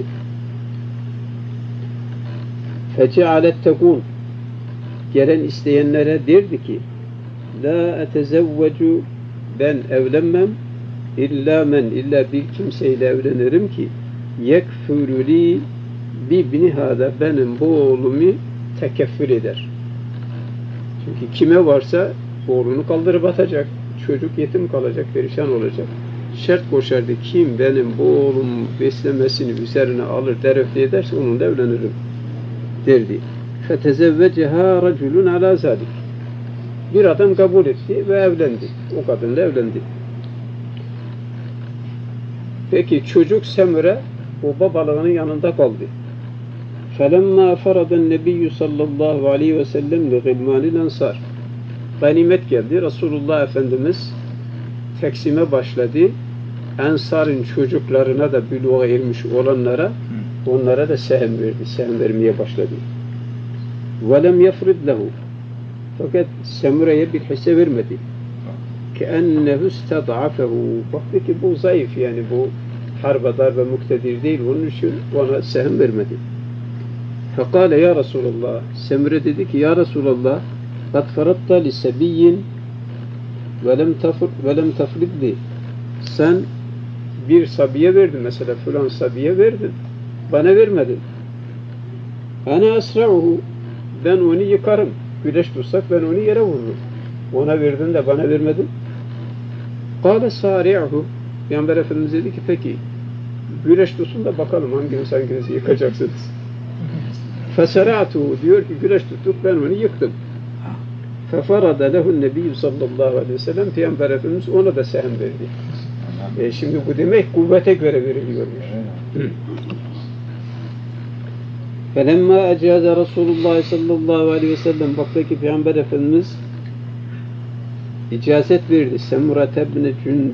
Fecealet tekul. Gelen isteyenlere derdi ki la etezevvecu, ben evlenmem illa bir kimseyle evlenirim ki yekfüruli bibni hâda, benim bu oğlumu tekeffür eder. Çünkü kime varsa oğlunu kaldırıp atacak. Çocuk yetim kalacak, perişan olacak. Şart koşardı, kim benim bu oğlumu beslemesini üzerine alır, terefli ederse onunla evlenirim derdi. فَتَزَوَّجَهَا رَجُلٌ عَلَى ذَلِكَ. Bir adam kabul etti ve evlendi. O kadınla evlendi. Peki çocuk Semure o babalığının yanında kaldı. فَلَمَّا فَرَضَ النَّبِيُّ sallallahu aleyhi ve sellem لِغِلْمَانِ الْاَنْصَارِ Ganimet geldi. Resulullah Efendimiz teksime başladı. Ensar'ın çocuklarına da büluğa ermiş olanlara onlara da sehem verdi. Sehem vermeye başladı. وَلَمْ يَفْرِدْ لَهُ Fakat Semura'ya bir hisse vermedi. كَأَنَّهُ اسْتَضْعَفَهُ Baktı ki bu zayıf, yani bu harba darbe muktedir değil. Onun için ona sehem vermedi. فَقَالَ ya Resulallah Semure dedi ki ya Resulallah قَدْ فَرَدْتَ لِسَبِيٍّ وَلَمْ تَفْرِدْلِ Sen bir sabiye verdin, mesela filan sabiye verdin, bana vermedin. Ana asra'uhu ben onu yıkarım. Güneş tutsak ben onu yere vururum. Ona verdin de bana vermedin. Kâle sâri'uhu Peygamber Efendimiz dedi ki peki güneş tutsun da bakalım hanginizi yıkacaksınız. Fesara'tuhu diyor ki güneş tuttuk, ben onu yıktım. Fefarada lehun nebiyyü sallallahu aleyhi ve sellem Peygamber Efendimiz ona da sehem verdi. Şimdi bu demek kuvvete göre veriliyormuş. Felemma ecaze Resulullah sallallahu aleyhi ve sellem baktı ki Peygamber Efendimiz icazet verdi. Semret ibn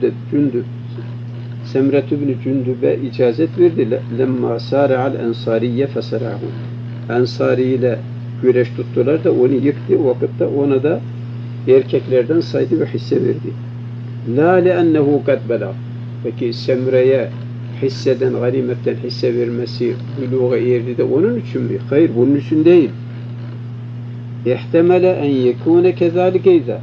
Cündüb'e icazet verdi. Lemma sâre'al ensariye feserahu Ensari ile güreş tuttular da onu yıktı. O vakitte ona da erkeklerden saydı ve hisse verdi. La le'ennehu kad bela. Peki Semre'ye hisseden, ganimetten hisse vermesi buluğa erdi de onun için mi? Hayır, bunun için değil. İhtemele en yekûne kezâlike izâ.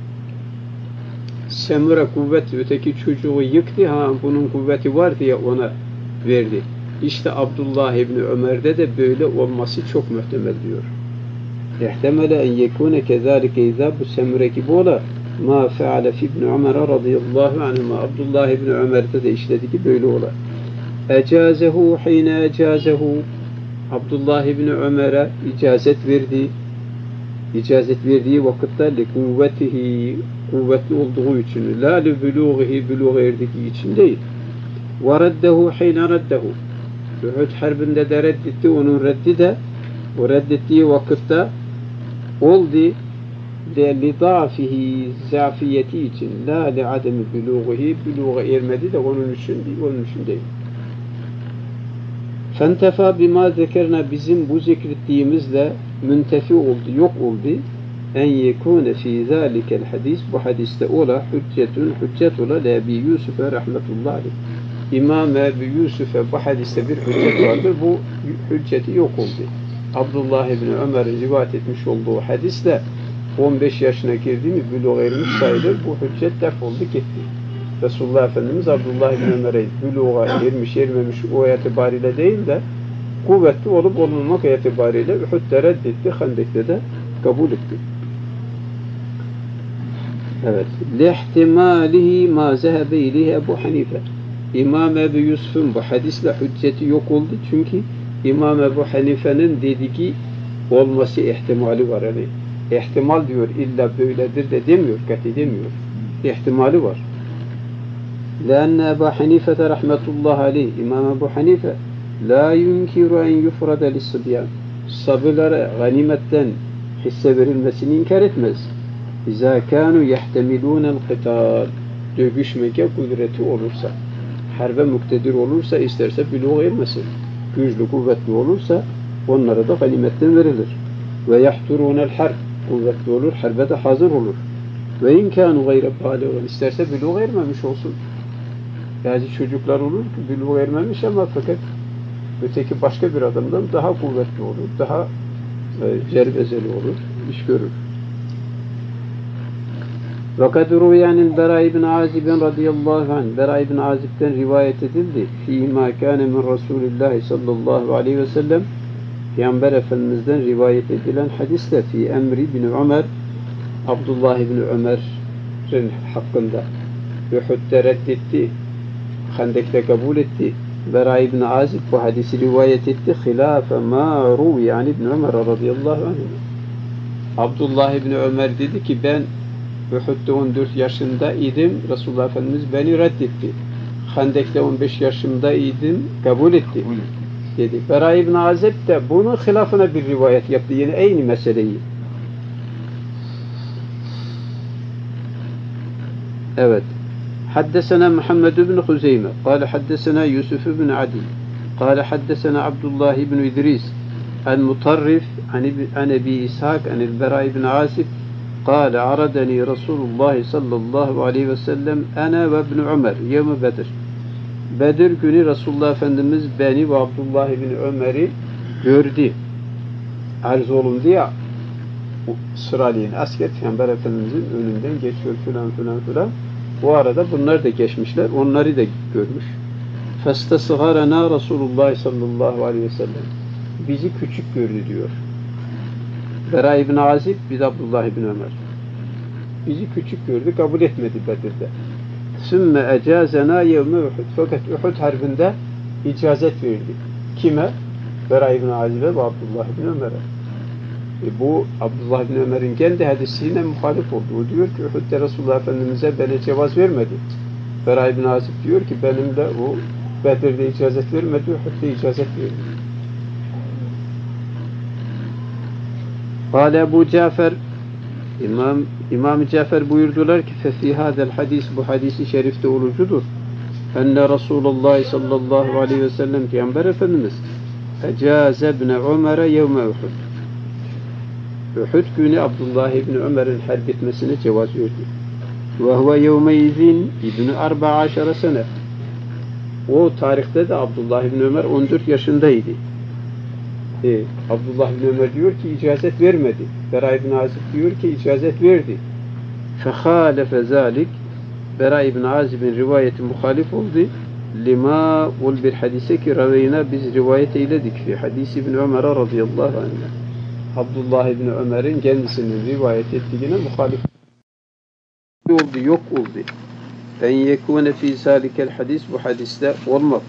Semre kuvvet, öteki çocuğu yıktı, bunun kuvveti var diye ona verdi. İşte Abdullah İbni Ömer'de de böyle olması çok muhtemel diyor. İhtemele en yekûne kezâlike izâ bu Semre gibi ola. Ma feale fi İbni Ömer radıyallahu anhuma Abdullah İbni Ömer'de de işledi ki böyle ola. Ecazehu hine ecazehu Abdullah İbni Ömer'e icazet verdi. İcazet verdiği vakitte li kuvvetihi kuvvetli olduğu için la li buluğihi buluğa erdiği için değil. Ve reddehu hine reddehu Uhud harbinde de reddetti. Onun reddi de o reddettiği vakitte oldu li da'fihi zafiyeti için la li ademi buluğihi buluğa ermedi de onun için değil. Fentefa bima zekerna bizim bu zikrettiğimizle müntefi oldu, yok oldu. En yekûne fî zâlikel hadis bu hadiste ola hüccet ola li Ebi Yusuf'e rahmetullahi aleyh. İmam Ebu Yusuf'e bu hadiste bir hüccet vardır. Bu hücceti yok oldu. Abdullah İbni Ömer'in rivayet etmiş olduğu hadisle 15 yaşına girdi mi buluğa ermiş sayılır. Bu hüccet def oldu gitti. Resulullah Efendimiz Abdullah İbni Ömer'e buluğa ermiş ermemiş o itibariyle değil de kuvvetli olup olmamak itibariyle Uhud'da reddetti, Hendek'te de kabul etti. Evet. Lihtimalihi ma zehebe ileyhi Ebu Hanife. İmam Ebu Yusuf'un bu hadisle hücceti yok oldu çünkü İmam Ebu Hanife'nin dediği olması ihtimali var. Yani ihtimal diyor, illa böyledir de demiyor, kati demiyor. İhtimali var. لأن Ebu Hanife rahmetullahi aleyh İmam Ebu Hanife la yunkiru en yufrada lissibyan sabılara ganimetten hisse verilmesini inkar etmez. İzâ kânû yehtemilûnel kıtâl dövüşmeye kudreti olursa, harbe muktedir olursa, isterse buluğa ermesin. Güçlü, kuvvetli olursa onlara da ganimetten verilir. Ve yahturûnel harb kuvvetli olur, harbe de hazır olur. Ve inkânu gayre bâliğin isterse buluğa ermemiş olsun. Yani çocuklar olur ki buluğa ermemiş ama fakat öteki başka bir adamdan daha kuvvetli olur, daha cerbezeli olur, iş görür. Fakat ruyanil Bera ibn Azib'in radıyallahu anh Bera ibn Azib'den rivayet edildi. Fîmâ kâne min Rasûlillâhi sallallahu aleyhi ve sellem Peygamber Efendimiz'den rivayet edilen hadisle fi emri bin Ömer Abdullah ibn Ömer'in hakkında Uhud'da reddetti, Hendek'te kabul etti. Bera ibn Azib bu hadisi rivayet etti. Hilâfe mâ ruviyan ibn Ömer radıyallahu anh. Abdullah ibn Ömer dedi ki ben Uhud'da 14 yaşında idim. Resulullah Efendimiz beni reddetti. Hendek'te 15 yaşında idim. Kabul etti. dedi. Bera İbn Azib de bunun hilafına bir rivayet yaptı. Yine aynı meseleyi. Evet. Haddesena Muhammed ibn Huzeyme. Kale haddesena Yusuf ibn Adi. Kale haddesena Abdullah ibn İdris. El-Mutarrif an Ebi İshak an el-Bera ibn Azib. Kale aradani Resulullah sallallahu aleyhi ve sellem ana ve ibn Ömer yevme Bedir. Bedir günü Resulullah Efendimiz beni ve Abdullah ibn Ömer'i gördü. Arz olundu ya, sıralayan asker Peygamber Efendimiz'in önünden geçiyor filan. Bu arada bunlar da geçmişler. Onları da görmüş. Festasgharana Resulullah sallallahu aleyhi ve sellem. Bizi küçük gördü diyor. Bera ibn Azib, biz Abdullah ibn Ömer. Bizi küçük gördü, kabul etmedi Bedir'de. Sümme ecazena yevme Uhud. Fakat Uhud harbinde icazet verdi. Kime? Bera ibn Azib'e ve Abdullah ibn Ömer'e. Bu Abdullah ibn Ömer'in kendi hadisiyle muhalif oldu. O diyor ki Uhud'da Resulullah Efendimiz'e bana cevaz vermedi. Bera ibn Azib diyor ki benimle o Bedir'de icazet vermedi, Uhud'da icazet verdi. Kâle Ebu Cafer, İmam Cafer buyurdular ki فَفِي هَذَا الْحَدِيث bu hadisi şerifte olucudur. Enne Resulullah sallallahu aleyhi ve sellem Peygamber Efendimiz ecâze ibn Ömer'e yevme Uhud. Uhud günü Abdullah ibn Ömer'in harp etmesine cevaz verdi. Ve huve yevmeizin ibn 14 sene. O tarihte de Abdullah ibn Ömer 14 yaşındaydı. Abdullah ibn Ömer diyor ki icazet vermedi. Bera ibn Azib diyor ki icazet verdi. Fehâlefe zâlik, Bera ibn Azib'in rivayeti muhalif oldu. Lima ol bir hadise ki raveyna biz rivayet eyledik fi hadisi ibn Ömer'e radıyallahu anh. Abdullah ibn Ömer'in kendisinin rivayet ettiğine muhalif oldu, yok oldu. En yekûne fî zâlikel hadis, bu hadiste olmak.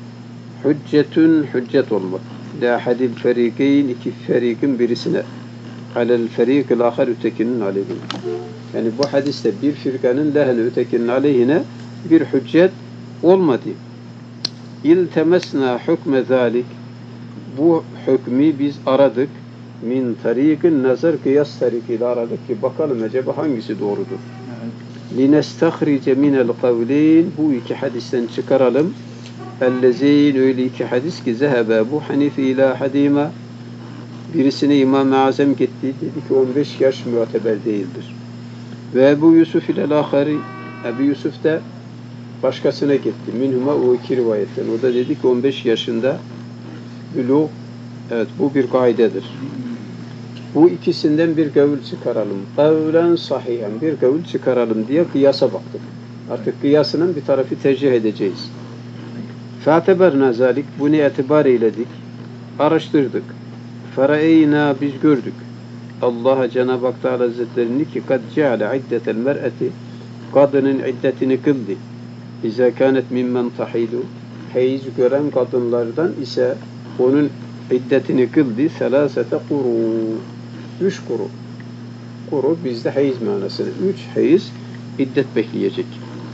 Hüccet olmak. La hadil ferîkeyn, iki ferikin birisine. Alel ferîkil âher, ötekinin aleyhine. Yani bu hadiste bir firkanın lehine, ötekinin aleyhine bir hüccet olmadı. İltemesna hükme zâlik, bu hükmü biz aradık. Min tarikin nazar, kıyas tarikiyle aradık ki bakalım acaba hangisi doğrudur. Linestahrice minel kavleyn, bu iki hadisten çıkaralım. Ellezeyn, öyle iki hadis ki zehebe bu Hanife ila hadima, birisine İmam-ı Azam gitti, dedi ki 15 yaş müteber değildir. Ve Ebu Yusuf ile lahari, Ebu Yusuf da başkasına gitti. Minhuma, o iki rivayetten. O da dedi ki 15 yaşında buluğ. Evet, bu bir kaidedir. Bu ikisinden bir kavul çıkaralım. Kavlen sahihen, bir kavul çıkaralım diye kıyasa baktık. Artık kıyasının bir tarafı tercih edeceğiz. Fa'teberna zalik, bunu itibar eyledik. Araştırdık. Fereyna, biz gördük. Allah Cenab-ı Hak Teala Hazretlerini ki kad ceale iddetel mer'eti, kadının iddetini kıldı. İzâ kânet mimmen tahidu, hayız gören kadınlardan ise onun iddetini kıldı. Selâsete kuru, 3 kuru. Kuru bizde hayız manasını. 3 hayız iddet bekleyecek.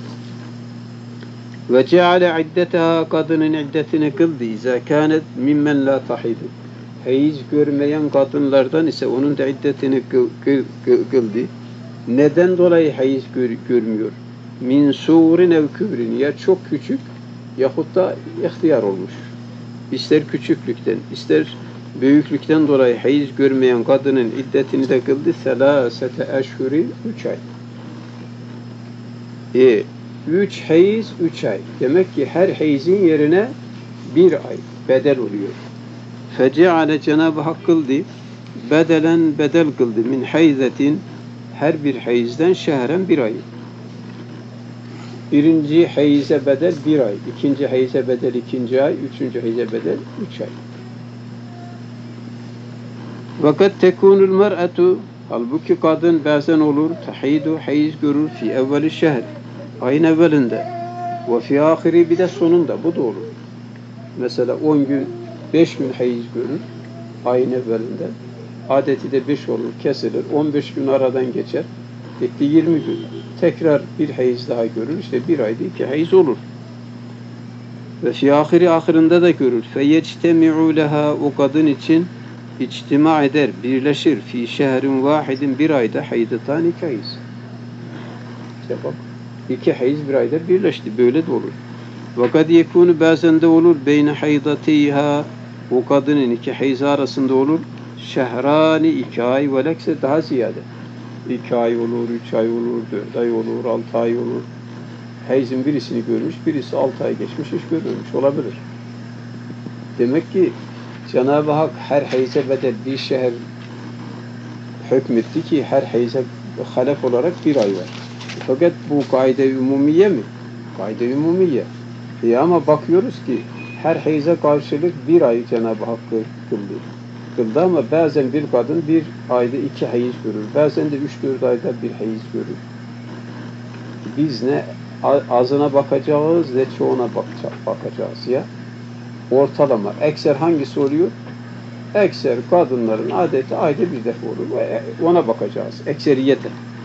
Ve ceale iddeteha, kadının iddetini kıldı. İzâ kânet mimmen la tahidu, hayız görmeyen kadınlardan ise onun da iddetini kıldı. Neden dolayı hayız görmüyor? Min suğrin ev kübrin, ya çok küçük yahut da ihtiyar olmuş. İster küçüklükten, ister büyüklükten dolayı hayız görmeyen kadının iddetini de kıldı. Selâsete eşhuri, 3 ay. 3 hayız, 3 ay. Demek ki her hayızın yerine 1 ay bedel oluyor. Feceale, Cenab-ı Hak kıldı. Bedelen, bedel kıldı. Min hayzetin, her bir hayızdan şehren 1 ay. Birinci hayize bedel 1 ay. İkinci hayize bedel 2. ay. Üçüncü hayize bedel 3 ay. Vakat tekunul mer'atu, halbuki kadın bazen olur, tahidu, hayiz görür fi evveli şehr, ayın evvelinde, ve fi ahiri, bir de sonunda, bu da olur. Mesela 10 gün, 5 gün hayiz görür, ayın evvelinde, adeti de 5 olur, kesilir, 15 gün aradan geçer, etti 20 gün, tekrar bir hayiz daha görür, işte 1 ayda 2 hayiz olur. Ve fi ahirinde de görür. Feyectemi'u leha, o kadın için içtima eder, birleşir. Fi şehrin vahidin, bir ayda haydatan 2 hayız. İşte bak, 2 hayız bir ayda birleşti. Böyle de olur. Fakat yekunu, bazen de olur. Beyne haydateyha, o kadının 2 hayız arasında olur. Şehrani, 2 ay ve lekse daha ziyade. 2 ay olur, 3 ay olur, 4 ay olur, 6 ay olur. Hayızın birisini görmüş, birisi 6 ay geçmiş, hiç görmemiş olabilir. Demek ki Cenab-ı Hak her hayıza bedel bir şehir hükmetti ki her hayıza halef olarak 1 ay var. Fakat bu kaide-i umumiye mi? Kaide-i umumiye. Ama bakıyoruz ki her hayıza karşılık 1 ay Cenab-ı Hak kıldı ama bazen bir kadın 1 ayda 2 hayız görür. Bazen de 3-4 ayda 1 hayız görür. Biz ne azına bakacağız ne çoğuna bakacağız ya. Ortalama. Ekser hangisi oluyor? Ekser kadınların adeti ayda 1 defa olur. Ona bakacağız. Ekseriyete.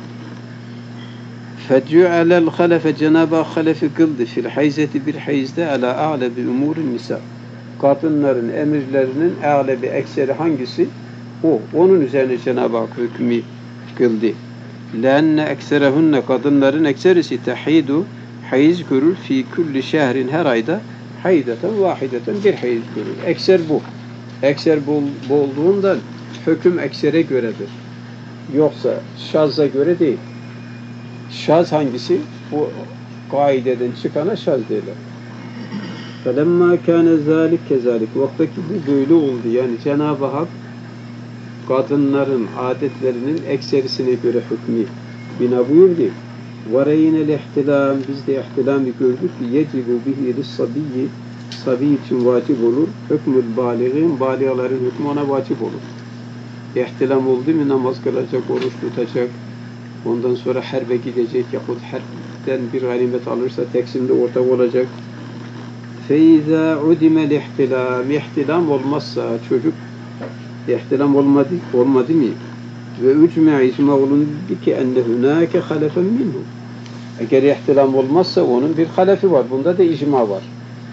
فَجُعَلَ الْخَلَفَ, Cenab-ı Hak halefi kıldı fil hayzeti, bir hayızda ala a'le bi umurin nisa. Kadınların emirlerinin a'le ekseri hangisi? O. Onun üzerine Cenab-ı Hak hükmü kıldı. لَاَنَّ ekserehunne, kadınların ekserisi tehidu, hayız görür fi kulli şehrin, her ayda haydeten vahideten, bir hayız görür. Ekser bu. Ekser bu olduğundan hüküm eksere göredir. Yoksa şazza göre değil. Şaz hangisi? Bu kaideden çıkana şaz derler. فَلَمَّا كَانَ ذَٰلِكَ كَذَٰلِكَ, vaktaki bu böyle oldu. Yani Cenab-ı Hak kadınların adetlerinin ekserisine göre hükmü bina buyurdu. وَرَيْنَ الْاِحْتِلَامِ, biz de ihtilamı gördük ki يَجِبُ بِهِ لِلصَّبِيِّ, sabi için vacip olur. Hükmül bâliğin, bâliğaların hükmü ona vacip olur. İhtilam oldu mu namaz kılacak, oruç tutacak, ondan sonra harbe gidecek yahut harbden bir ganimet alırsa teksimde ortak olacak. فَاِذَا عُدِمَ الْاِحْتِلَامِ, ihtilam olmazsa çocuk, ihtilam olmadı mı? Ve icma olundu ki enne hunâke halefen minhu. Eğer ihtilam olmazsa onun bir halefi var. Bunda da icma var.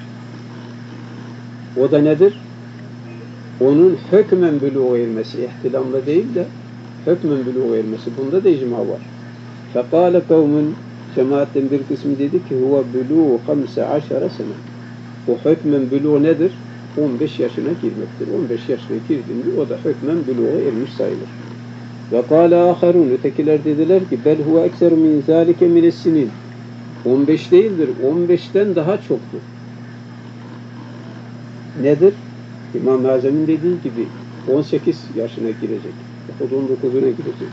O da nedir? Onun hükmen buluğa ermesi, ihtilamla değil de hükmen buluğa ermesi. Bunda da icma var. فَقَالَ قَوْمٌ, cemaatten bir kısmı dedi ki huve buluğu 15 sene. O hükmen buluğ nedir? 15 yaşına girmektir. 15 yaşına girdiğinde o da hükmen buluğa ermiş sayılır. وَقَالَ آخَرُونَ, ötekiler dediler ki bel huve ekseru min zâlike mine's-sinin. 15 değildir, 15'ten daha çoktur. Nedir? İmam-ı Azam'ın dediği gibi 18 yaşına girecek. 19'una girecek.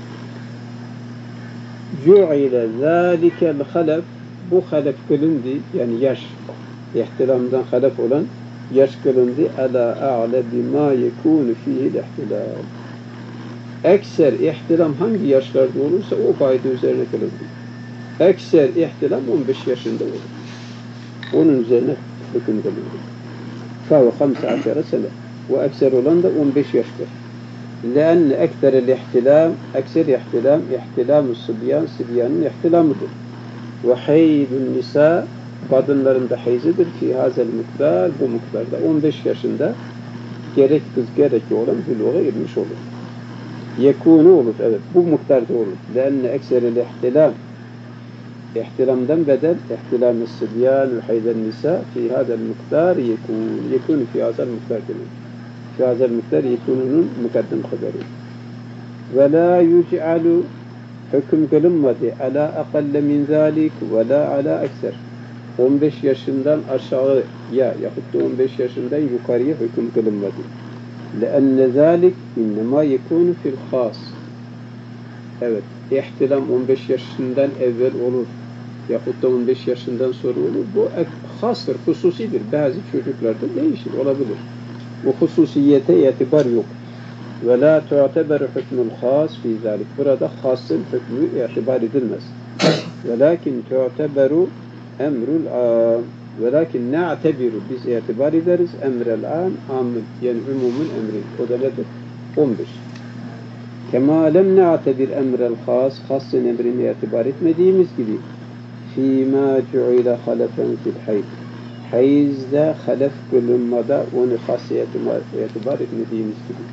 Cu'ile zâlikel halef, bu halef kılındı, yani yaş, ihtilamdan halef olan yaş kılındı. Ala a'le bima yekûnü fîhil ihtilam. Ekser ihtilam hangi yaşlarda olursa o kaide üzerine kılındı. Ekser ihtilam 15 yaşında olur. Onun üzerine hüküm kılındı. فهو 15 sene. Ve ekser olan da 15 yaştır. لأن ekser ihtilam, ekser ihtilam, ihtilam-ı sıbyan, sıbyanın ihtilamıdır. Ve haydun nisa, kadınların da hayzidir fi hazel miktar, bu miktarda 15 yaşında gerek kız gerek oğlan buluğa ermiş olur. Yekûnu olur, evet, bu miktarda olur. لأن ekser ihtilam, ihtilamdan bedel, ihtilam-ı sıbyan ve hayden nisa fi hazel miktar yekûn fi hazel miktar demek. Fi hazel miktar yekûnunun mukaddem haberi. Ve la yuc'alu, hüküm kılınmadı ala akalle min zâlik ve la ala ekser. 15 yaşından aşağıya yahut da 15 yaşından yukarıya hüküm kılınmadı. لأن ذلك إنما يكون في الخاص. Evet, ihtilam 15 yaşından evvel olur yahut da 15 yaşından sonra olur. Bu hastır, hususidir. Bazı çocuklarda değişir, olabilir. Bu hususiyete itibar yok. Ve la tu'teberu hükmül khas fi zalik. Burada hasın hükmü itibar edilmez. Velakin tu'teberu emrul am. Velakin na'tebiru, biz itibar ederiz emrel am, yani umumun emri. O da nedir? 15. Kema lem na'tebir emrel khas, hasın emrini itibar etmediğimiz gibi fîmâ cu'ile halefen fil hayd. Hayızda halef kılınmada onu hasiyeti itibar etmediğimiz gibi.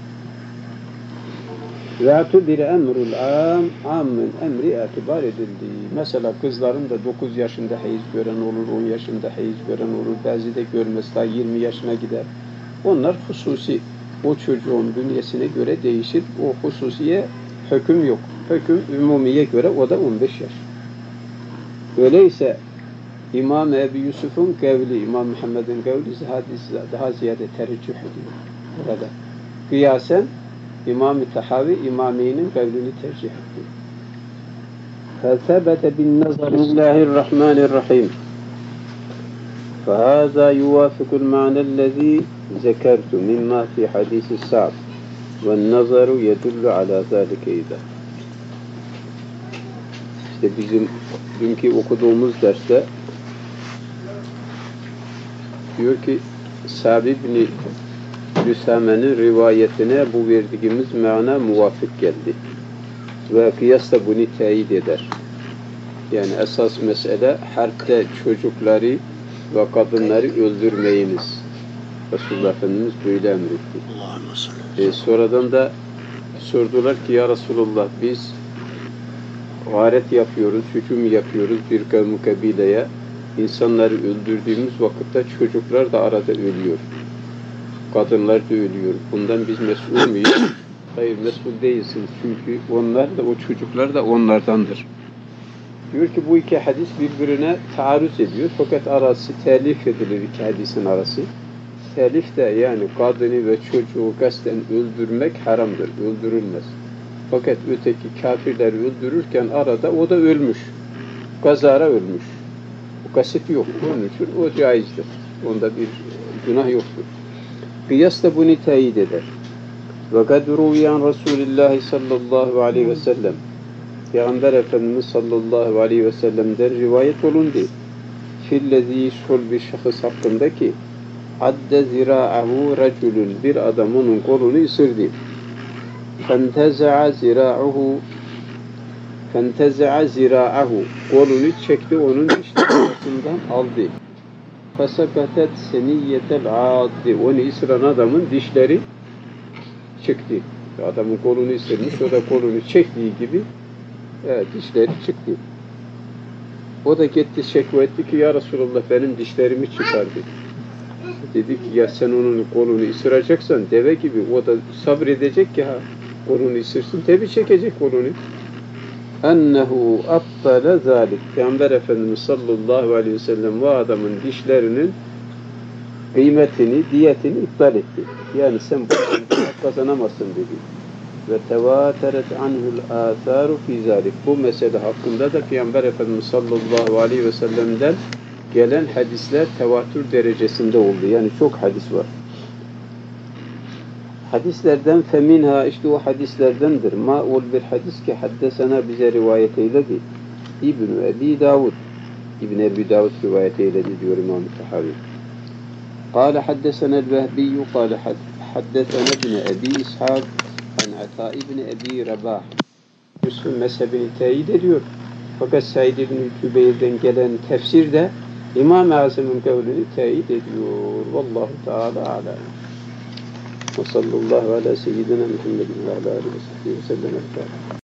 Ve bir emrul amın emri itibar edildi. Mesela kızların da 9 yaşında hayız gören olur, 10 yaşında hayız gören olur, bazı da görmez daha 20 yaşına gider. Onlar hususi, o çocuğun bünyesine göre değişir. O hususiye hüküm yok. Hüküm ümumiye göre o da 15 yaş. Öyleyse İmam Ebu Yusuf'un kavli, İmam Muhammed'in kavli daha ziyade tercih ediyor burada. Kıyasen İmam-ı Tahavi, İmami'nin kavlini tercih ediyor. فَثَبَتَ بِالنَّظَرِ اللّٰهِ الرَّحْمَنِ الرَّحِيمِ فَهَذَا يُوَافِقُ الْمَعْنَى الَّذ۪ي ذَكَرْتُ مِمَّا فِي حَدِيثِ السَّعْبِ وَالنَّظَرُ يَدُلُّ عَلَى ذَٰلِكَ اِذَا. İşte bizim dünkü okuduğumuz derste diyor ki Sa'b ibn Lüsame'nin rivayetine bu verdiğimiz mana muvafık geldi. Ve kıyas da bunu teyit eder. Yani esas mesele harpte çocukları ve kadınları öldürmeyiniz. Resulullah Efendimiz böyle emretti. Sonradan da sordular ki ya Resulullah biz gayret yapıyoruz, hücum yapıyoruz bir kavmi kabileye. İnsanları öldürdüğümüz vakitte çocuklar da arada ölüyor. Kadınlar da ölüyor. Bundan biz mesul muyuz? Hayır, mesul değilsiniz. Çünkü onlar da, o çocuklar da onlardandır. Diyor ki bu iki hadis birbirine taarruz ediyor. Fakat arası telif edilir iki hadisin arası. Telif de yani kadını ve çocuğu kasten öldürmek haramdır. Öldürülmez. Fakat öteki kafirleri öldürürken arada o da ölmüş. Kazara ölmüş. O kasıt yok. Onun için o caizdir. Onda bir günah yoktur. Kıyas da bunu teyit eder. Ve kad ruviyan Resulullah sallallahu aleyhi ve sellem Peygamber Efendimiz sallallahu aleyhi ve sellem'den rivayet olundu. Fillezî bir şahıs hakkındaki adde zira'ahu raculun bir adam onun kolunu ısırdı. Fenteza'a zira'ahu kolunu çekti onun dişlerinden aldı. Fesakatet seniyyetel addi onu ısıran adamın dişleri çıktı. Adamın kolunu ısırmış, o da kolunu çektiği gibi dişleri çıktı. O da gitti şekva etti ki ya Resulullah benim dişlerimi çıkardı. Dedi ki ya sen onun kolunu ısıracaksan deve gibi o da sabredecek ki kolunu ısırsın tabi çekecek kolunu. Ennehu abtale zalik. Peygamber Efendimiz sallallahu aleyhi ve sellem bu adamın dişlerinin kıymetini, diyetini iptal etti. Yani sen bu kazanamazsın dedi. Ve tevateret anhul atharu fi zalik. Bu mesele hakkında da Peygamber Efendimiz sallallahu aleyhi ve sellem'den gelen hadisler tevatür derecesinde oldu. Yani çok hadis var. Hadislerden feminha işte o hadislerdendir. Ma ol bir hadis ki haddesena bize rivayet eyledi. İbn-i Ebi Davud. İbn-i Ebi Davud rivayet eyledi diyor İmam-ı Tahavi. قال حدثنا الوهبي قال حدثنا ابن أبي إسحاق عن عطاء بن أبي رباح. Müslüm mezhebini teyit ediyor. Fakat Said ibn Cübeyr'den gelen tefsir de İmam-ı Azam'ın kavlini teyit ediyor. Vallahu Teala alem. Ve sallallahu ala seyyidina Muhammedin ve ala aleyhi ve sellem.